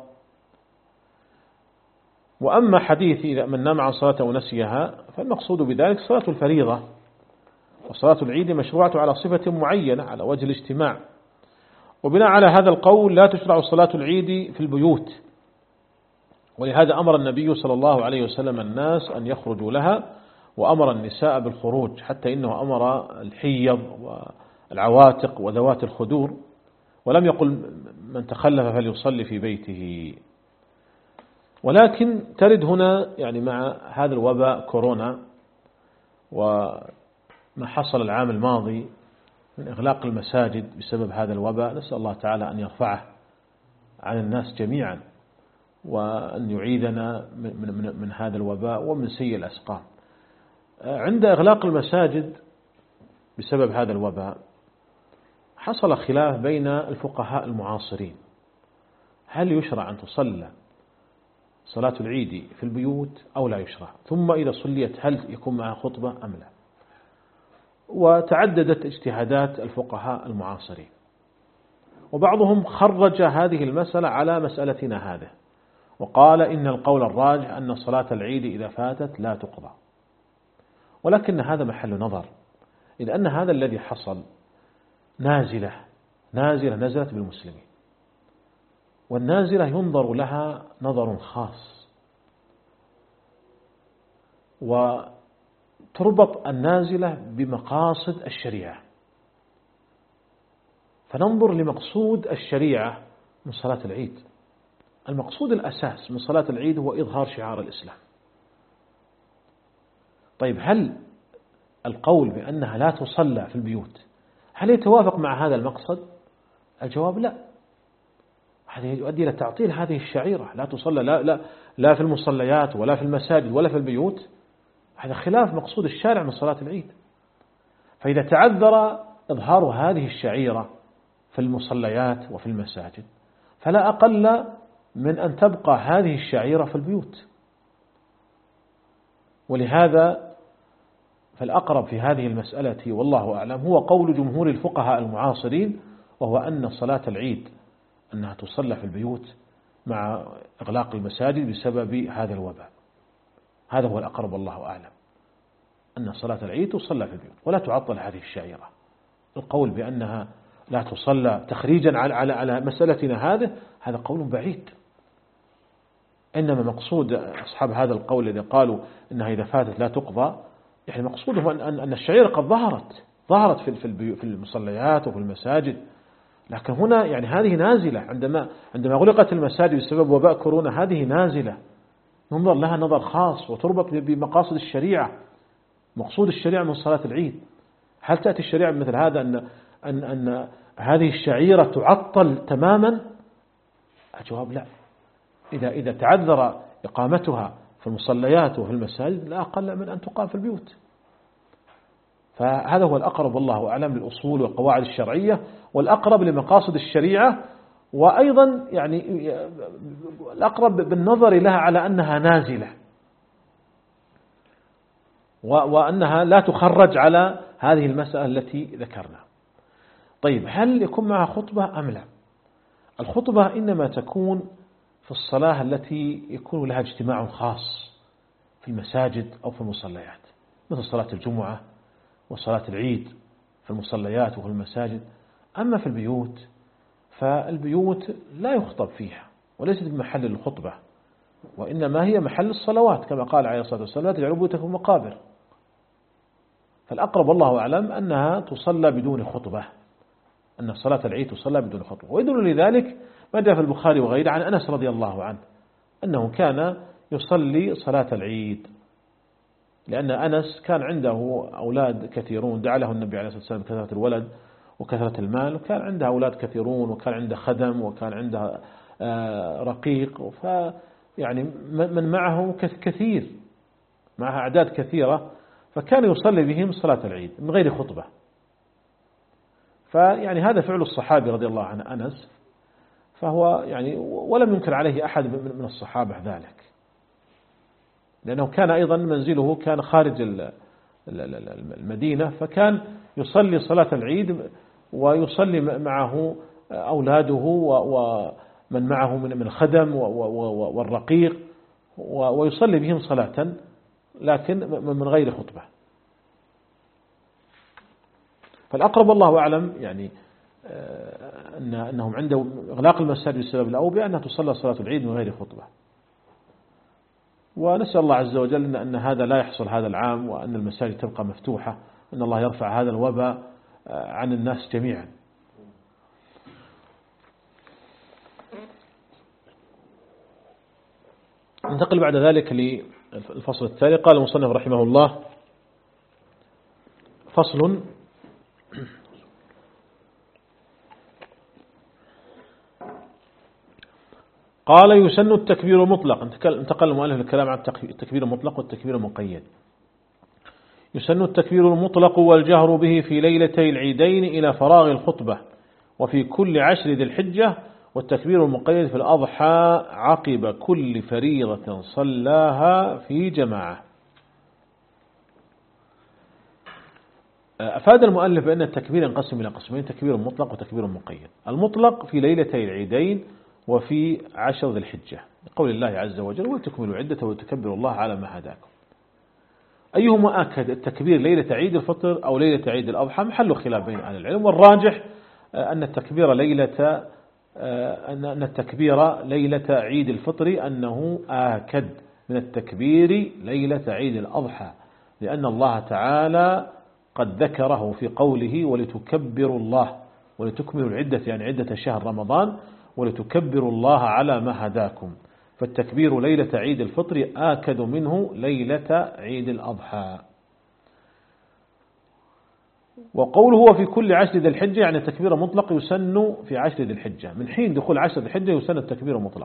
وأما حديث إذا من نام عن صلاة ونسيها فالمقصود بذلك صلاة الفريضة، وصلاة العيد مشروعة على صفة معينة على وجه الاجتماع. وبناء على هذا القول لا تشرع صلاة العيد في البيوت، ولهذا أمر النبي صلى الله عليه وسلم الناس أن يخرجوا لها، وأمر النساء بالخروج، حتى إنه أمر الحيض والعواتق وذوات الخدور، ولم يقل من تخلف فليصلي في بيته. ولكن ترد هنا يعني مع هذا الوباء كورونا وما حصل العام الماضي من إغلاق المساجد بسبب هذا الوباء، نسأل الله تعالى أن يرفعه عن الناس جميعا، وأن يعيدنا من, من, من هذا الوباء ومن سيء الأسقام. عند إغلاق المساجد بسبب هذا الوباء حصل خلاف بين الفقهاء المعاصرين، هل يشرع أن تصلى صلاة العيد في البيوت أو لا يشرع؟ ثم إذا صليت هل يكون معها خطبة أم لا؟ وتعددت اجتهادات الفقهاء المعاصرين، وبعضهم خرج هذه المسألة على مسألتنا هذه وقال إن القول الراجح أن صلاة العيد إذا فاتت لا تقضى. ولكن هذا محل نظر، إذ أن هذا الذي حصل نازلة نازلة نزلت بالمسلمين، والنازلة ينظر لها نظر خاص، وتربط النازلة بمقاصد الشريعة، فننظر لمقصود الشريعة من صلاة العيد. المقصود الأساس من صلاة العيد هو إظهار شعار الإسلام. طيب هل القول بأنها لا تصلى في البيوت هل يتوافق مع هذا المقصد؟ الجواب لا، هذا يؤدي إلى تعطيل هذه الشعيرة، لا تصلى لا, لا, لا في المصليات ولا في المساجد ولا في البيوت، هذا خلاف مقصود الشارع من صلاة العيد. فإذا تعذر إظهار هذه الشعيرة في المصليات وفي المساجد فلا أقل من أن تبقى هذه الشعيرة في البيوت. ولهذا فالأقرب في هذه المسألة والله أعلم هو قول جمهور الفقهاء المعاصرين، وهو أن صلاة العيد أنها تصلى في البيوت مع إغلاق المساجد بسبب هذا الوباء. هذا هو الأقرب والله أعلم، أن صلاة العيد تصلى في البيوت ولا تعطل هذه الشعيرة. القول بأنها لا تصلى تخريجا على على على مسألتنا هذا هذا قول بعيد. إنما مقصود أصحاب هذا القول الذي قالوا إنها إذا فاتت لا تقضى، يعني مقصودهم أن أن الشعيرة قد ظهرت ظهرت في في في المصليات وفي المساجد، لكن هنا يعني هذه نازلة. عندما عندما غلقت المساجد بسبب وباء كورونا هذه نازلة ننظر لها نظر خاص وتربط بمقاصد الشريعة. مقصود الشريعة من صلاة العيد، هل تأتي الشريعة مثل هذا أن أن أن هذه الشعيرة تعطل تماما؟ الجواب لا. إذا إذا تعذر إقامتها في المصليات وفي المساجد لا أقل من أن تقام في البيوت. فهذا هو الأقرب والله أعلم للأصول والقواعد الشرعية، والأقرب لمقاصد الشريعة، وأيضا يعني الأقرب بالنظر لها على أنها نازلة. وأنها لا تخرج على هذه المسألة التي ذكرنا. طيب هل يكون معها خطبة أم لا؟ الخطبة إنما تكون في الصلاة التي يكون لها اجتماع خاص في المساجد أو في المصليات، مثل صلاة الجمعة وصلاة العيد في المصليات وفي المساجد. أما في البيوت فالبيوت لا يخطب فيها وليست بمحل الخطبة، وإنما هي محل الصلوات كما قال عليه الصلاة والسلام: لا تجعلوا بيوتكم مقابر. فالأقرب والله أعلم أنها تصلى بدون خطبة، أن صلاة العيد تصلى بدون خطبة. ويدل لذلك ما جاء في البخاري وغيره عن أنس رضي الله عنه أنه كان يصلي صلاة العيد، لأن أنس كان عنده أولاد كثيرون، دعا له النبي عليه الصلاة والسلام بكثرة الولد وكثرة المال، وكان عنده أولاد كثيرون وكان عنده خدم وكان عنده رقيق، فيعني من معه كثير، معها أعداد كثيرة، فكان يصلي بهم صلاة العيد من غير خطبة. فيعني هذا فعل الصحابي رضي الله عنه أنس، فهو يعني ولم ينكر عليه أحد من الصحابة ذلك، لأنه كان أيضا منزله كان خارج المدينة، فكان يصلي صلاة العيد ويصلي معه أولاده ومن معه من الخدم والرقيق، ويصلي بهم صلاة لكن من غير خطبة. فالأقرب الله أعلم يعني أن أنهم عنده إغلاق المساجد بسبب الأوبئة أنها تصلى صلاة العيد من غير خطبة. ونسأل الله عز وجل أن هذا لا يحصل هذا العام، وأن المساجد تبقى مفتوحة، أن الله يرفع هذا الوباء عن الناس جميعا. ننتقل بعد ذلك للفصل التالي. قال المصنف رحمه الله: فصل قال: يسن التكبير المطلق. انتقل المؤلف للكلام عن التكبير المطلق والتكبير المقيد. يسن التكبير المطلق والجهر به في ليلتي العيدين إلى فراغ الخطبة، وفي كل عشر ذي الحجة، والتكبير المقيد في الأضحى عقب كل فريضة صلاها في جماعة. أفاد المؤلف بأن التكبير ينقسم إلى قسمين: تكبير مطلق وتكبير مقيد. المطلق في ليلتي العيدين وفي عشر ذي الحجة، قول الله عز وجل: ولتكملوا عدة ولتكبروا الله على ما هداكم. أيهما أكد، التكبير ليلة عيد الفطر أو ليلة عيد الأضحى؟ محل خلاف بين أهل العلم، والراجح أن التكبير ليلة أن التكبير ليلة عيد الفطر أنه آكد من التكبير ليلة عيد الأضحى، لأن الله تعالى قد ذكره في قوله: ولتكبروا الله ولتكملوا العدة، يعني عدة شهر رمضان، ولتكبروا الله على ما هداكم. فالتكبير ليلة عيد الفطر آكد منه ليلة عيد الأضحى. وقوله هو في كل عشر ذي الحجة، يعني التكبير مطلق يسن في عشر ذي الحجة، من حين دخول عشر ذي الحجة يسن التكبير مطلق.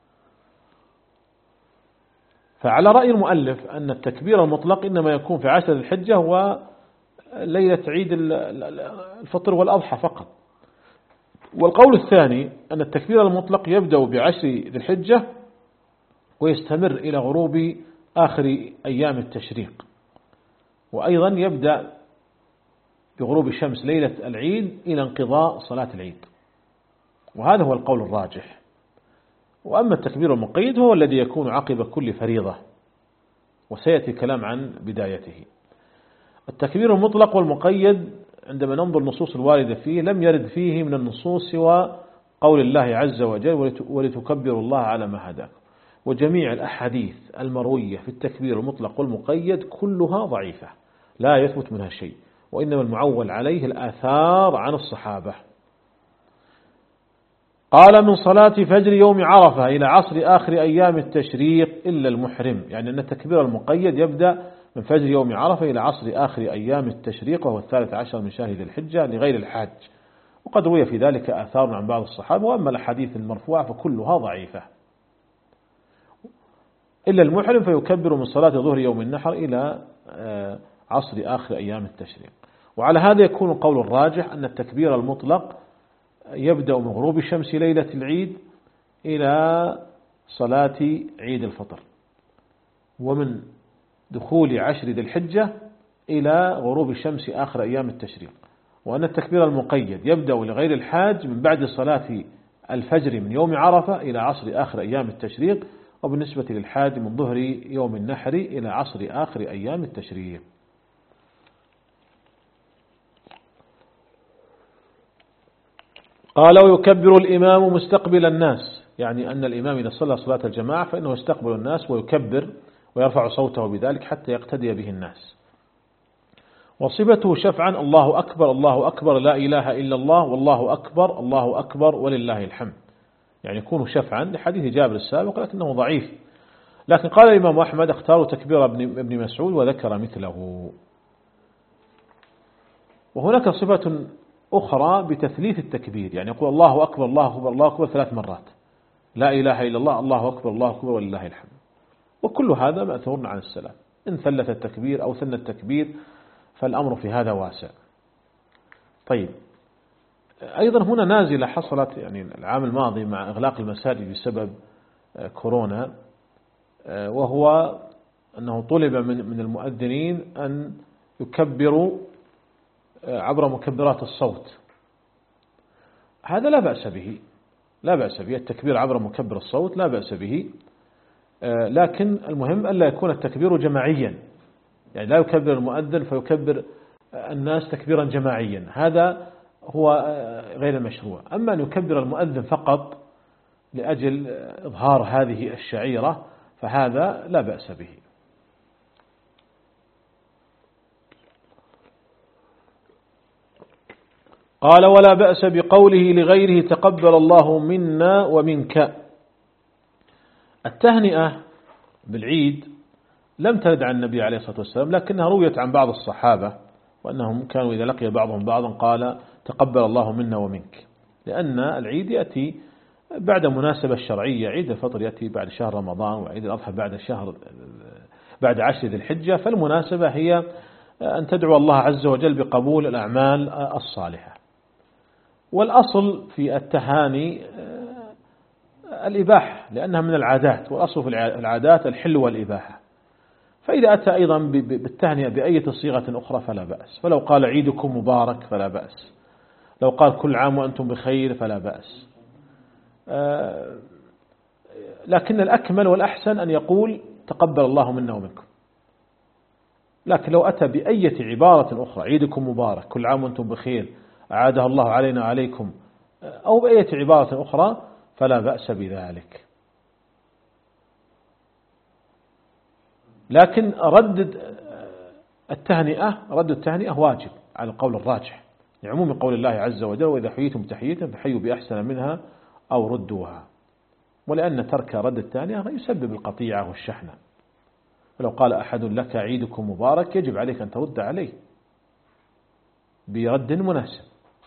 فعلى رأي المؤلف أن التكبير المطلق إنما يكون في عشر ذي الحجة وليلة عيد الفطر والأضحى فقط. والقول الثاني أن التكبير المطلق يبدأ بعشر ذي الحجة ويستمر إلى غروب آخر أيام التشريق، وأيضا يبدأ بغروب شمس ليلة العيد إلى انقضاء صلاة العيد، وهذا هو القول الراجح. وأما التكبير المقيد هو الذي يكون عقب كل فريضة، وسيأتي كلام عن بدايته. التكبير المطلق والمقيد عندما ننظر النصوص الواردة فيه لم يرد فيه من النصوص سوى قول الله عز وجل: ولتكبروا الله على ما هداكم. وجميع الأحاديث المروية في التكبير المطلق والمقيد كلها ضعيفة لا يثبت منها شيء، وإنما المعول عليه الآثار عن الصحابة. قال: من صلاة فجر يوم عرفة إلى عصر آخر أيام التشريق إلا المحرم، يعني أن التكبير المقيد يبدأ من فجر يوم عرفة إلى عصر آخر أيام التشريق، وهو الثالث عشر من شهر ذي الحجة لغير الحاج، وقد روي في ذلك آثار عن بعض الصحابة. وأما الأحاديث المرفوعة فكلها ضعيفة. إلا المحرم فيكبر من صلاة ظهر يوم النحر إلى عصر آخر أيام التشريق. وعلى هذا يكون القول الراجح أن التكبير المطلق يبدأ من غروب شمس ليلة العيد إلى صلاة عيد الفطر، ومن دخول عشر ذي الحجة إلى غروب الشمس آخر أيام التشريق، وأن التكبير المقيد يبدأ لغير الحاج من بعد صلاة الفجر من يوم عرفة إلى عصر آخر أيام التشريق، وبالنسبة للحاج من ظهر يوم النحر إلى عصر آخر أيام التشريق. قال ويكبر الإمام مستقبل الناس، يعني أن الإمام إذا صلى صلاة الجماعة فإنه يستقبل الناس ويكبر ويرفع صوته بذلك حتى يقتدي به الناس. وصفته شفعا الله أكبر الله أكبر لا إله إلا الله والله أكبر الله أكبر ولله الحمد، يعني يكون شفعا لحديث جابر السابق لكنه ضعيف. لكن قال الإمام أحمد اختاروا تكبير ابن مسعود وذكر مثله. وهناك صفة أخرى بتثليث التكبير، يعني يقول الله أكبر الله أكبر الله أكبر ثلاث مرات، لا إله إلا الله الله أكبر الله أكبر ولله الحمد، وكل هذا مأثور عن السلام. إن ثلث التكبير أو ثنى التكبير فالأمر في هذا واسع. طيب، أيضا هنا نازلة حصلت يعني العام الماضي مع إغلاق المساجد بسبب كورونا، وهو أنه طلب من المؤذنين أن يكبروا عبر مكبرات الصوت. هذا لا بأس به، لا بأس به التكبير عبر مكبر الصوت لا بأس به، لكن المهم ألا يكون التكبير جماعيا، يعني لا يكبر المؤذن فيكبر الناس تكبيرا جماعيا، هذا هو غير المشروع. أما أن يكبر المؤذن فقط لأجل إظهار هذه الشعيرة فهذا لا بأس به. قال ولا بأس بقوله لغيره تقبل الله منا ومنك. التهنئة بالعيد لم ترد عن النبي عليه الصلاة والسلام، لكنها رويت عن بعض الصحابة وأنهم كانوا إذا لقي بعضهم بعضا قال تقبل الله منا ومنك، لأن العيد يأتي بعد مناسبة شرعية، عيد الفطر يأتي بعد شهر رمضان، وعيد الأضحى بعد شهر بعد عشر ذي الحجة، فالمناسبة هي أن تدعو الله عز وجل بقبول الأعمال الصالحة. والأصل في التهاني الإباحة لأنها من العادات، والأصل في العادات الحل والإباحة، فإذا أتى أيضا بالتهنئة بأي صيغة أخرى فلا بأس، فلو قال عيدكم مبارك فلا بأس، لو قال كل عام وأنتم بخير فلا بأس، لكن الأكمل والأحسن أن يقول تقبل الله منا ومنكم. لكن لو أتى بأية عبارة أخرى عيدكم مبارك كل عام وأنتم بخير أعادها الله علينا وعليكم أو بأية عبارة أخرى فلا بأس بذلك. لكن رد التهنئة رد التهنئة واجب على القول الراجح لعموم قول الله عز وجل وإذا حييتم تحية فحيوا بأحسن منها أو ردوها، ولأن ترك رد التهنئة يسبب القطيعة والشحنة، فلو قال أحد لك عيدكم مبارك يجب عليك أن ترد عليه برد مناسب.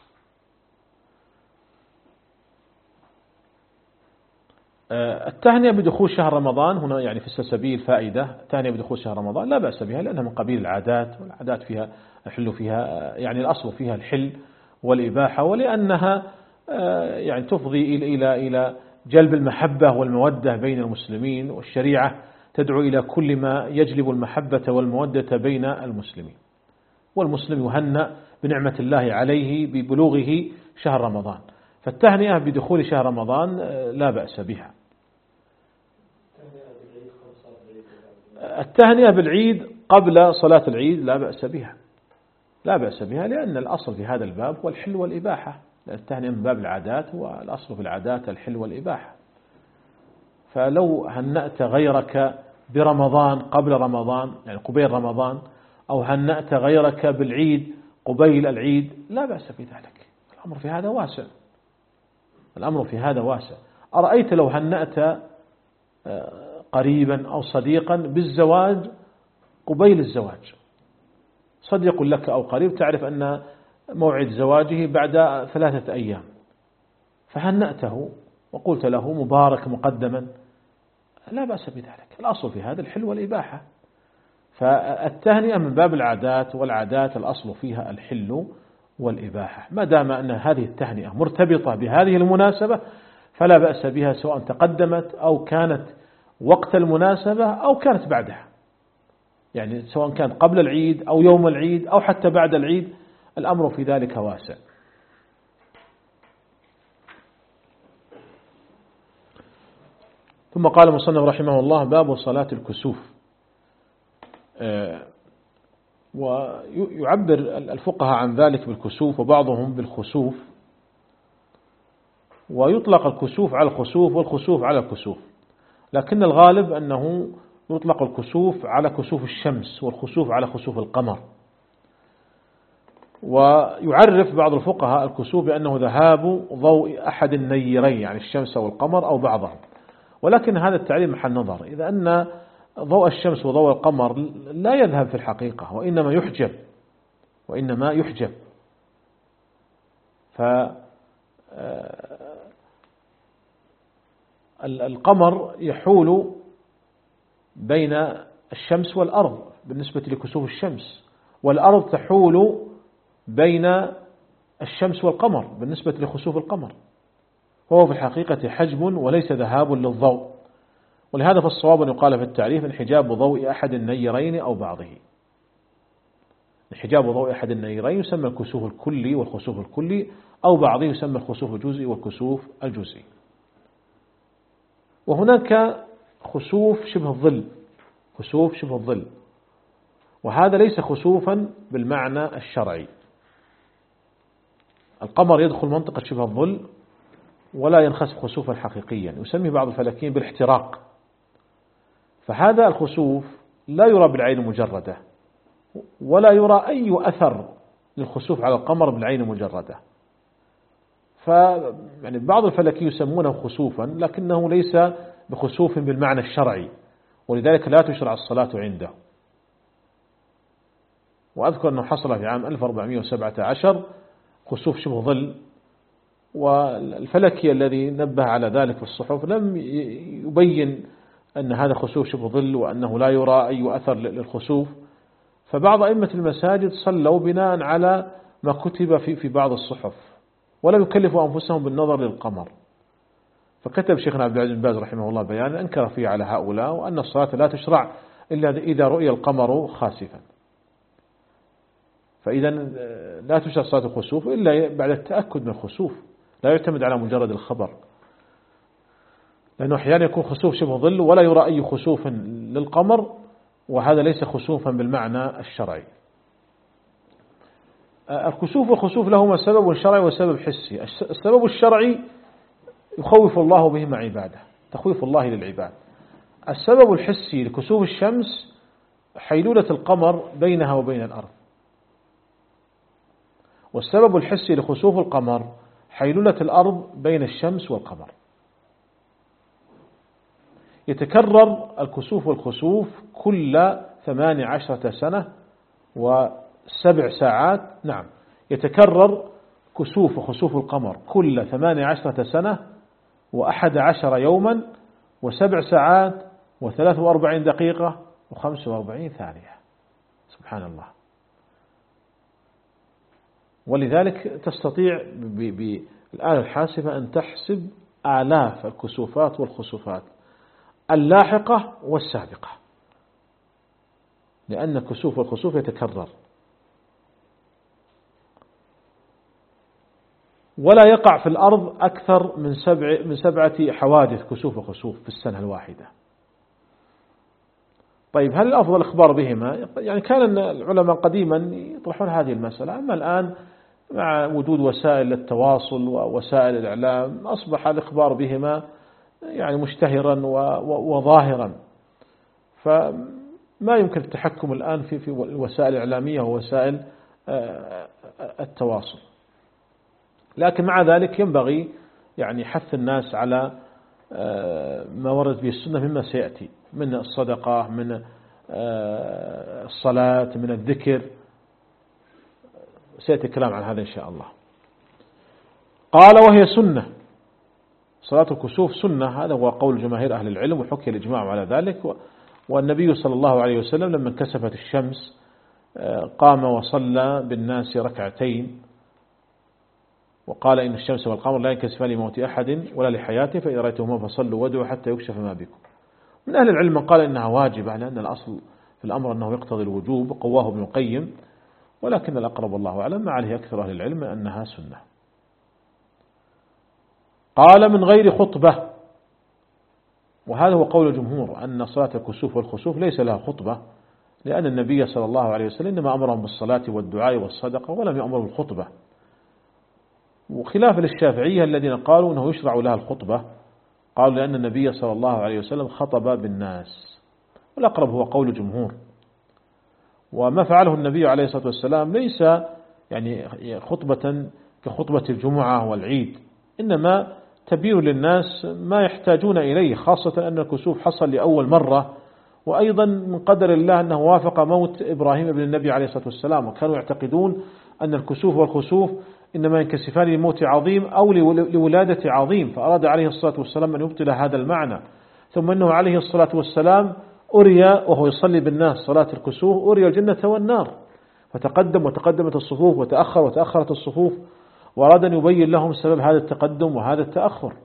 التهنئة بدخول شهر رمضان هنا يعني في السلسبيل فائدة، التهنئة بدخول شهر رمضان لا بأس بها لأنها من قبيل العادات، والعادات فيها الحل فيها يعني الأصل فيها الحل والإباحة، ولأنها يعني تفضي إلى إلى إلى جلب المحبة والمودة بين المسلمين، والشريعة تدعو إلى كل ما يجلب المحبة والمودة بين المسلمين، والمسلم يهنأ بنعمة الله عليه ببلوغه شهر رمضان، فالتهنئة بدخول شهر رمضان لا بأس بها. التهنئة بالعيد قبل صلاة العيد لا بأس بها، لا بأس بها لأن الأصل في هذا الباب هو الحل والإباحة، التهنئة من باب العادات والأصل في العادات الحل والإباحة، فلو هنأت غيرك برمضان قبل رمضان يعني قبيل رمضان أو هنأت غيرك بالعيد قبيل العيد لا بأس في ذلك، الأمر في هذا واسع، الأمر في هذا واسع. أرأيت لو هنأت قريبا أو صديقا بالزواج قبيل الزواج، صديق لك أو قريب تعرف أن موعد زواجه بعد ثلاثة أيام، فهنأته وقلت له مبارك مقدما لا بأس بذلك، الأصل في هذا الحل والإباحة، فالتهنئة من باب العادات، والعادات الأصل فيها الحل والإباحة، ما دام أن هذه التهنئة مرتبطة بهذه المناسبة فلا بأس بها سواء تقدمت أو كانت وقت المناسبة أو كانت بعدها، يعني سواء كان قبل العيد أو يوم العيد أو حتى بعد العيد، الأمر في ذلك واسع. ثم قال المصنف رحمه الله: باب صلاة الكسوف. ويعبر الفقهاء عن ذلك بالكسوف وبعضهم بالخسوف، ويطلق الكسوف على الخسوف والخسوف على الكسوف، لكن الغالب أنه يطلق الكسوف على كسوف الشمس والخسوف على خسوف القمر. ويعرف بعض الفقهاء الكسوف بأنه ذهاب ضوء أحد النيرين، يعني الشمس أو القمر أو بعضهم، ولكن هذا التعليل محل نظر، إذا أن ضوء الشمس وضوء القمر لا يذهب في الحقيقة، وإنما يحجب وإنما يحجب فالقمر يحول بين الشمس والأرض بالنسبة لكسوف الشمس، والأرض تحول بين الشمس والقمر بالنسبة لخسوف القمر، وهو في الحقيقة حجب وليس ذهاب للضوء. ولهذا فالصواب أن يقال في التعريف انحجاب ضوء أحد النيرين أو بعضه. انحجاب ضوء أحد النيرين يسمى الكسوف الكلي والخسوف الكلي، أو بعضه يسمى الخسوف الجزئي والكسوف الجزئي. وهناك خسوف شبه الظل، خسوف شبه الظل، وهذا ليس خسوفا بالمعنى الشرعي. القمر يدخل منطقة شبه الظل ولا ينخسف خسوفا حقيقيا، يسميه بعض الفلكيين بالاحتراق. فهذا الخسوف لا يرى بالعين المجردة، ولا يرى أي أثر للخسوف على القمر بالعين المجردة. ف يعني بعض الفلكيين يسمونه خسوفا، لكنه ليس بخسوف بالمعنى الشرعي، ولذلك لا تشرع الصلاة عنده. وأذكر أنه حصل في عام ألف وأربعمائة وسبعة عشر خسوف شبه ظل، والفلكي الذي نبه على ذلك في الصحف لم يبين أن هذا خسوف شبه ظل وأنه لا يرى أي أثر للخسوف. فبعض أئمة المساجد صلوا بناء على ما كتب في في بعض الصحف، ولم يكلفوا أنفسهم بالنظر للقمر. فكتب شيخنا عبد العزيز بن باز رحمه الله بيانا أنكر فيه على هؤلاء، وأن الصلاة لا تشرع إلا إذا رؤي القمر خاسفا. فإذا لا تشرع صلاة الخسوف إلا بعد التأكد من الخسوف، لا يعتمد على مجرد الخبر، لأنه أحيانا يكون خسوف شبه ظل ولا يرى أي خسوف للقمر، وهذا ليس خسوفا بالمعنى الشرعي. الكسوف والخسوف لهما سبب شرعي وسبب حسي. السبب الشرعي يخوف الله بهما عباده، تخويف الله للعباد. السبب الحسي لكسوف الشمس حيلولة القمر بينها وبين الأرض، والسبب الحسي لخسوف القمر حيلولة الأرض بين الشمس والقمر. يتكرر الكسوف والخسوف كل ثمان عشرة سنة وسبع ساعات. نعم، يتكرر كسوف وخسوف القمر كل ثمان عشرة سنة وأحد عشر يوما وسبع ساعات وثلاث وأربعين دقيقة وخمس وأربعين ثانية. سبحان الله. ولذلك تستطيع بالآلة الحاسبة أن تحسب آلاف الكسوفات والخسوفات اللاحقة والسابقة، لأن الكسوف والخسوف يتكرر، ولا يقع في الأرض أكثر من سبع من سبعة حوادث كسوف وخسوف في السنة الواحدة. طيب، هل الأفضل الإخبار بهما؟ يعني كان العلماء قديما يطرحون هذه المسألة، أما الآن مع وجود وسائل التواصل ووسائل الإعلام أصبح الإخبار بهما يعني مشتهرا وظاهرا، فما يمكن التحكم الآن في في الوسائل الإعلامية ووسائل التواصل. لكن مع ذلك ينبغي يعني حث الناس على ما ورد به السنة مما سيأتي من الصدقة، من الصلاة، من الذكر، سيأتي الكلام عن هذا إن شاء الله. قال: وهي سنة، صلاة الكسوف سنة، هذا هو قول جماهير أهل العلم، وحكي الإجماع على ذلك. والنبي صلى الله عليه وسلم لما انكسفت الشمس قام وصلى بالناس ركعتين، وقال: إن الشمس والقمر لا ينكسفان لموت أحد ولا لحياته، فإذا رأيتهما فصلوا وادعوا حتى يكشف ما بكم. من أهل العلم من قال إنها واجبة، لأن الأصل في الأمر أنه يقتضي الوجوب، قواه ابن القيم، ولكن الأقرب والله أعلم ما عليه أكثر أهل العلم أنها سنة. قال من غير خطبة، وهذا هو قول الجمهور أن صلاة الكسوف والخسوف ليس لها خطبة، لأن النبي صلى الله عليه وسلم إنما أمرهم بالصلاة والدعاء والصدقة ولم يأمروا بالخطبة، وخلاف للشافعية الذين قالوا أنه يشرع لها الخطبة، قالوا لأن النبي صلى الله عليه وسلم خطب بالناس، والأقرب هو قول الجمهور. وما فعله النبي عليه الصلاة والسلام ليس يعني خطبة كخطبة الجمعة والعيد، إنما تبين للناس ما يحتاجون إليه، خاصة أن الكسوف حصل لأول مرة، وأيضا من قدر الله أنه وافق موت إبراهيم ابن النبي عليه الصلاة والسلام، وكانوا يعتقدون أن الكسوف والخسوف إنما ينكسفان لموت عظيم أو لولادة عظيم، فأراد عليه الصلاة والسلام أن يبطل هذا المعنى. ثم أنه عليه الصلاة والسلام أري وهو يصلي بالناس صلاة الكسوف، أري الجنة والنار، فتقدم وتقدمت الصفوف وتأخر وتأخرت الصفوف، وأراد أن يبين لهم سبب هذا التقدم وهذا التأخر.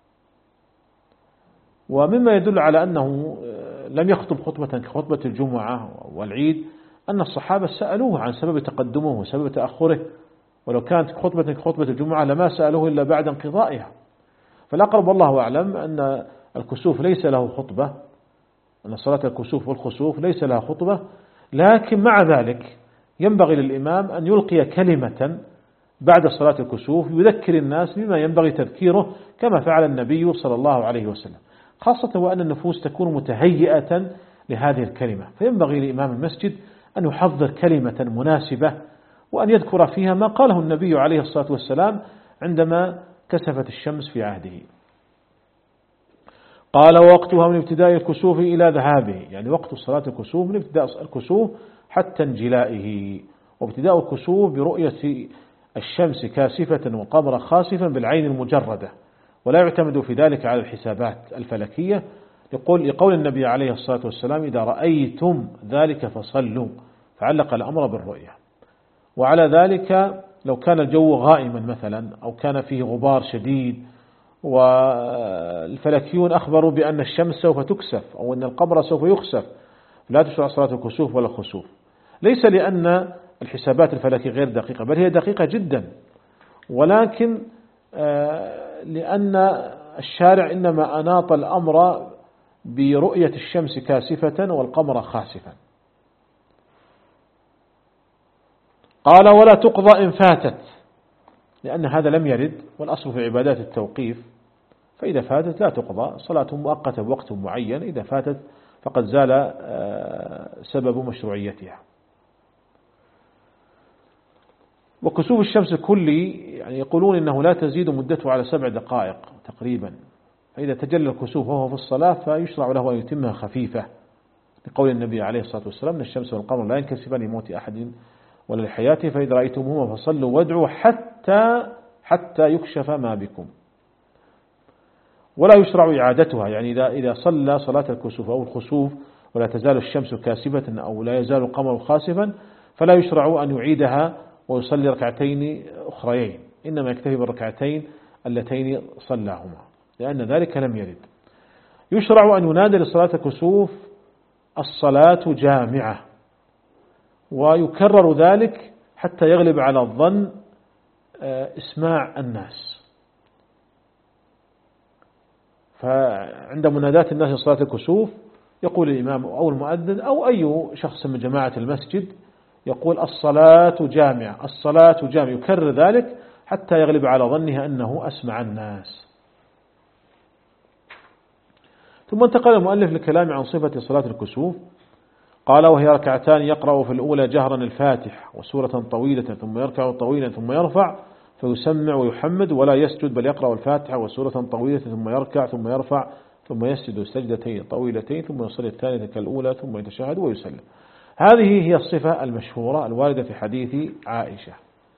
ومما يدل على أنه لم يخطب خطبة كخطبة الجمعة والعيد أن الصحابة سألوه عن سبب تقدمه وسبب تأخره، ولو كانت خطبة كخطبة الجمعة لما سألوه إلا بعد انقضائها. فالأقرب والله أعلم أن الكسوف ليس له خطبة، أن صلاة الكسوف والخسوف ليس لها خطبة، لكن مع ذلك ينبغي للإمام أن يلقي كلمة بعد صلاة الكسوف يذكر الناس بما ينبغي تذكيره، كما فعل النبي صلى الله عليه وسلم، خاصة وأن النفوس تكون متهيئة لهذه الكلمة، فينبغي لإمام المسجد أن يحضر كلمة مناسبة، وأن يذكر فيها ما قاله النبي عليه الصلاة والسلام عندما كسفت الشمس في عهده. قال ووقتها من ابتداء الكسوف إلى ذهابه، يعني وقت صلاة الكسوف من ابتداء الكسوف حتى انجلائه، وابتداء الكسوف برؤية الشمس كاسفة وقمر خاسفا بالعين المجردة، ولا يعتمد في ذلك على الحسابات الفلكية، يقول لقول النبي عليه الصلاة والسلام إذا رأيتم ذلك فصلوا، فعلق الأمر بالرؤية. وعلى ذلك لو كان الجو غائما مثلا أو كان فيه غبار شديد والفلكيون أخبروا بأن الشمس سوف تكسف أو أن القمر سوف يخسف، لا تشرع صلاة الكسوف ولا الخسوف، ليس لأن الحسابات الفلكية غير دقيقة، بل هي دقيقة جدا، ولكن لأن الشارع إنما أناط الأمر برؤية الشمس كاسفة والقمر خاسفا. قال ولا تقضى إن فاتت، لأن هذا لم يرد، والأصل في عبادات التوقيف، فإذا فاتت لا تقضى، صلاة مؤقتة بوقت معين، إذا فاتت فقد زال سبب مشروعيتها. وكسوف الشمس الكلي يعني يقولون إنه لا تزيد مدته على سبع دقائق تقريبا، فإذا تجلى الكسوف وهو في الصلاة فيشرع له أن يتمها خفيفة، لقول النبي عليه الصلاة والسلام أن الشمس والقمر لا ينكسفان لموت أحد ولا لحياته، فإذا رأيتموهما فصلوا وادعوا حتى حتى يكشف ما بكم. ولا يشرع إعادتها، يعني إذا إذا صلى صلاة الكسوف أو الخسوف ولا تزال الشمس كاسفة أو لا يزال القمر خاسفا، فلا يشرع أن يعيدها ويصلي ركعتين أخريين، إنما يكتفي بالركعتين اللتين صلاهما، لأن ذلك لم يرد. يشرع أن ينادى لصلاة الكسوف الصلاة جامعة، ويكرر ذلك حتى يغلب على الظن إسماع الناس، فعند منادات الناس لصلاة الكسوف يقول الإمام أو المؤذن أو أي شخص من جماعة المسجد يقول الصلاة جامعة الصلاة جامعة، يكرر ذلك حتى يغلب على ظنه أنه أسمع الناس. ثم انتقل المؤلف للكلام عن صفة صلاة الكسوف، قال وهي ركعتان يقرأ في الأولى جهرا الفاتح وسورة طويلة ثم يركع طويلا ثم يرفع فيسمع ويحمد ولا يسجد، بل يقرأ الفاتحة وسورة طويلة ثم يركع ثم يرفع ثم يسجد سجدتين طويلتين ثم يصلي الثانية كالأولى ثم يتشهد ويسلم. هذه هي الصفة المشهورة الواردة في حديث عائشة،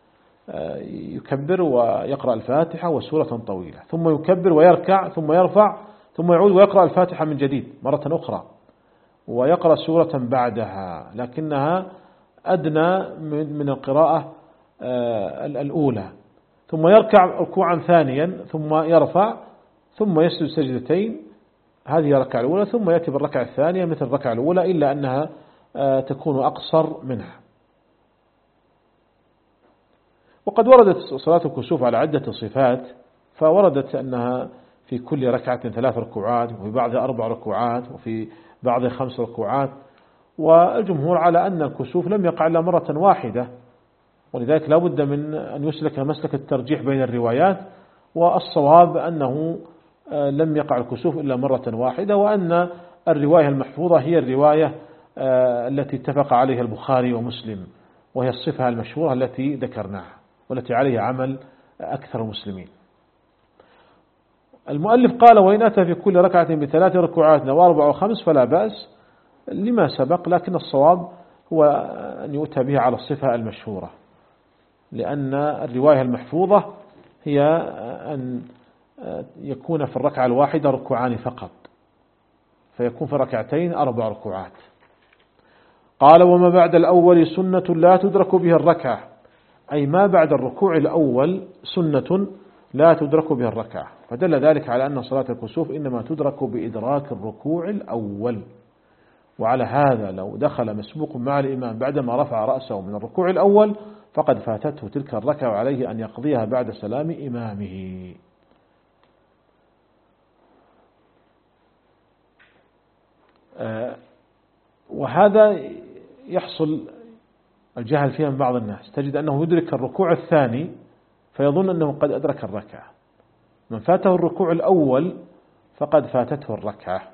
يكبر ويقرأ الفاتحة وسورة طويلة ثم يكبر ويركع ثم يرفع ثم يعود ويقرأ الفاتحة من جديد مرة أخرى ويقرأ سورة بعدها لكنها أدنى من القراءة الأولى، ثم يركع ركوعا ثانيا ثم يرفع ثم يسجد سجدتين، هذه الركعة الأولى، ثم يأتي بالركعة الثانية مثل الركعة الأولى إلا أنها تكون أقصر منها. وقد وردت صلاة الكسوف على عدة صفات، فوردت أنها في كل ركعة ثلاث ركوعات، وفي بعضها أربع ركوعات، وفي بعضها خمس ركوعات. والجمهور على أن الكسوف لم يقع إلا مرة واحدة، ولذلك لا بد من أن يسلك مسلك الترجيح بين الروايات، والصواب أنه لم يقع الكسوف إلا مرة واحدة، وأن الرواية المحفوظة هي الرواية التي اتفق عليها البخاري ومسلم، وهي الصفة المشهورة التي ذكرناها والتي عليها عمل أكثر المسلمين. المؤلف قال: وإن أتى في كل ركعة بثلاث ركوعات أو أربع وخمس فلا بأس لما سبق، لكن الصواب هو أن يؤتى بها على الصفة المشهورة، لأن الرواية المحفوظة هي أن يكون في الركعة الواحدة ركوعان فقط، فيكون في ركعتين أربع ركوعات. قال: وما بعد الأول سنة لا تدرك بها الركعة، أي ما بعد الركوع الأول سنة لا تدرك بها الركعة، فدل ذلك على أن صلاة الكسوف إنما تدرك بإدراك الركوع الأول. وعلى هذا لو دخل مسبوق مع الإمام بعدما رفع رأسه من الركوع الأول فقد فاتته تلك الركعة، وعليه أن يقضيها بعد سلام إمامه. وهذا يحصل الجهل فيها من بعض الناس، تجد أنه يدرك الركوع الثاني فيظن أنه قد أدرك الركعة. من فاته الركوع الأول فقد فاتته الركعة.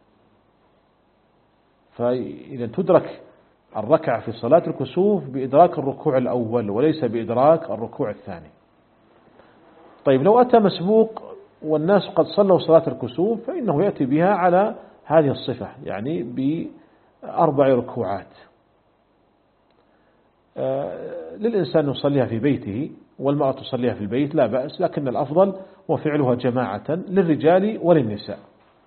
فإذا تدرك الركعة في صلاة الكسوف بإدراك الركوع الأول وليس بإدراك الركوع الثاني. طيب، لو أتى مسبوق والناس قد صلوا صلاة الكسوف فإنه يأتي بها على هذه الصفة، يعني بأربع ركوعات. للإنسان يصليها في بيته والمرأة تصليها في البيت لا بأس، لكن الأفضل هو فعلها جماعة للرجال وللنساء.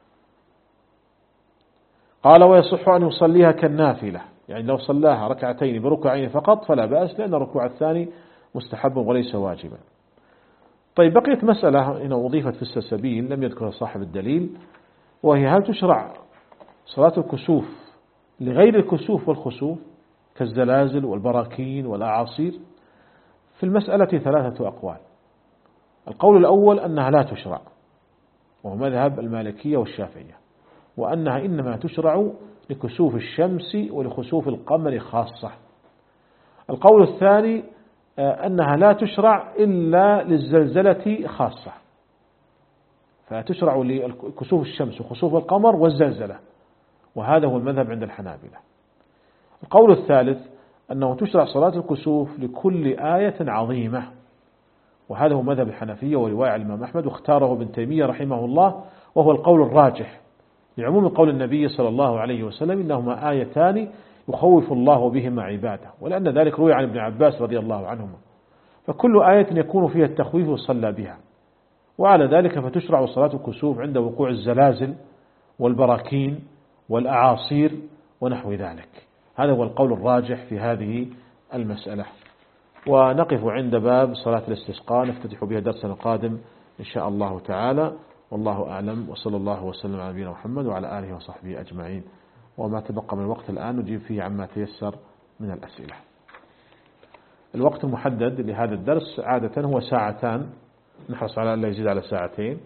قال: ويصح أن يصليها كالنافلة، يعني لو صلاها ركعتين بركعين فقط فلا بأس، لأن الركوع الثاني مستحب وليس واجبا. طيب، بقيت مسألة هنا أضيفت في السلسبيل لم يذكرها صاحب الدليل، وهي: هل تشرع صلاة الكسوف لغير الكسوف والخسوف كالزلازل والبراكين والأعاصير؟ في المسألة ثلاثة أقوال. القول الأول أنها لا تشرع، وهو مذهب المالكية والشافعية، وأنها إنما تشرع لكسوف الشمس ولخسوف القمر خاصة. القول الثاني أنها لا تشرع إلا للزلزلة خاصة، فتشرع لكسوف الشمس وخسوف القمر والزلزلة، وهذا هو المذهب عند الحنابلة. القول الثالث أنه تشرع صلاة الكسوف لكل آية عظيمة، وهذا هو مذهب الحنفية ورواية عن الإمام أحمد، واختاره ابن تيمية رحمه الله، وهو القول الراجح لعموم قول النبي صلى الله عليه وسلم: إنهما آيتان يخوف الله بهما عباده، ولأن ذلك روي عن ابن عباس رضي الله عنهما، فكل آية يكون فيها التخويف يصلى بها. وعلى ذلك فتشرع صلاة الكسوف عند وقوع الزلازل والبراكين والأعاصير ونحو ذلك. هذا هو القول الراجح في هذه المسألة. ونقف عند باب صلاة الاستسقاء، نفتتح بها درسنا القادم إن شاء الله تعالى، والله أعلم، وصلى الله وسلم على نبينا محمد وعلى آله وصحبه أجمعين. وما تبقى من الوقت الآن نجيب فيه عما تيسر من الأسئلة. الوقت المحدد لهذا الدرس عادة هو ساعتان، نحرص على أن لا يزيد على ساعتين،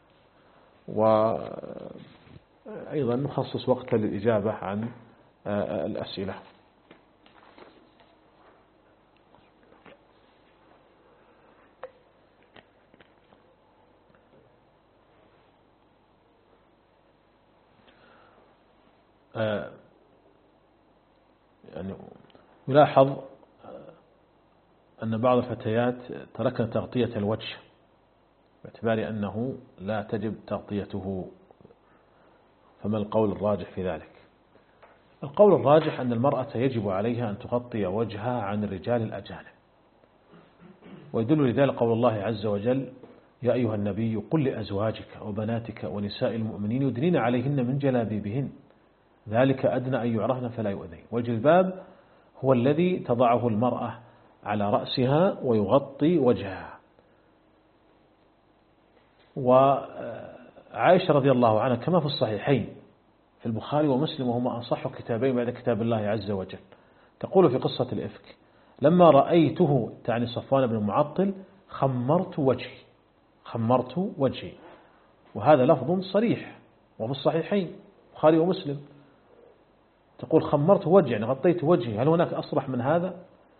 وأيضا نخصص وقتا للإجابة عن الأسئلة. يعني يلاحظ أن بعض الفتيات تركن تغطية الوجه باعتبار أنه لا تجب تغطيته، فما القول الراجح في ذلك؟ القول الراجح أن المرأة يجب عليها أن تغطي وجهها عن الرجال الأجانب، ويدل لذلك قول الله عز وجل: يا أيها النبي قل لأزواجك وبناتك ونساء المؤمنين يدنين عليهن من جلابيبهن ذلك أدنى أن يعرفن فلا يؤذين. والجلباب هو الذي تضعه المرأة على رأسها ويغطي وجهها. وعائشة رضي الله عنها كما في الصحيحين في البخاري ومسلم وهما أنصح كتابين بعد كتاب الله عز وجل. تقول في قصة الإفك: لما رأيته، تعني صفوان بن المعطل، خمرت وجهي خمرت وجهي وهذا لفظ صريح وفي الصحيحين البخاري ومسلم. تقول خمرت وجهي يعني غطيت وجهي، هل هناك أصرح من هذا؟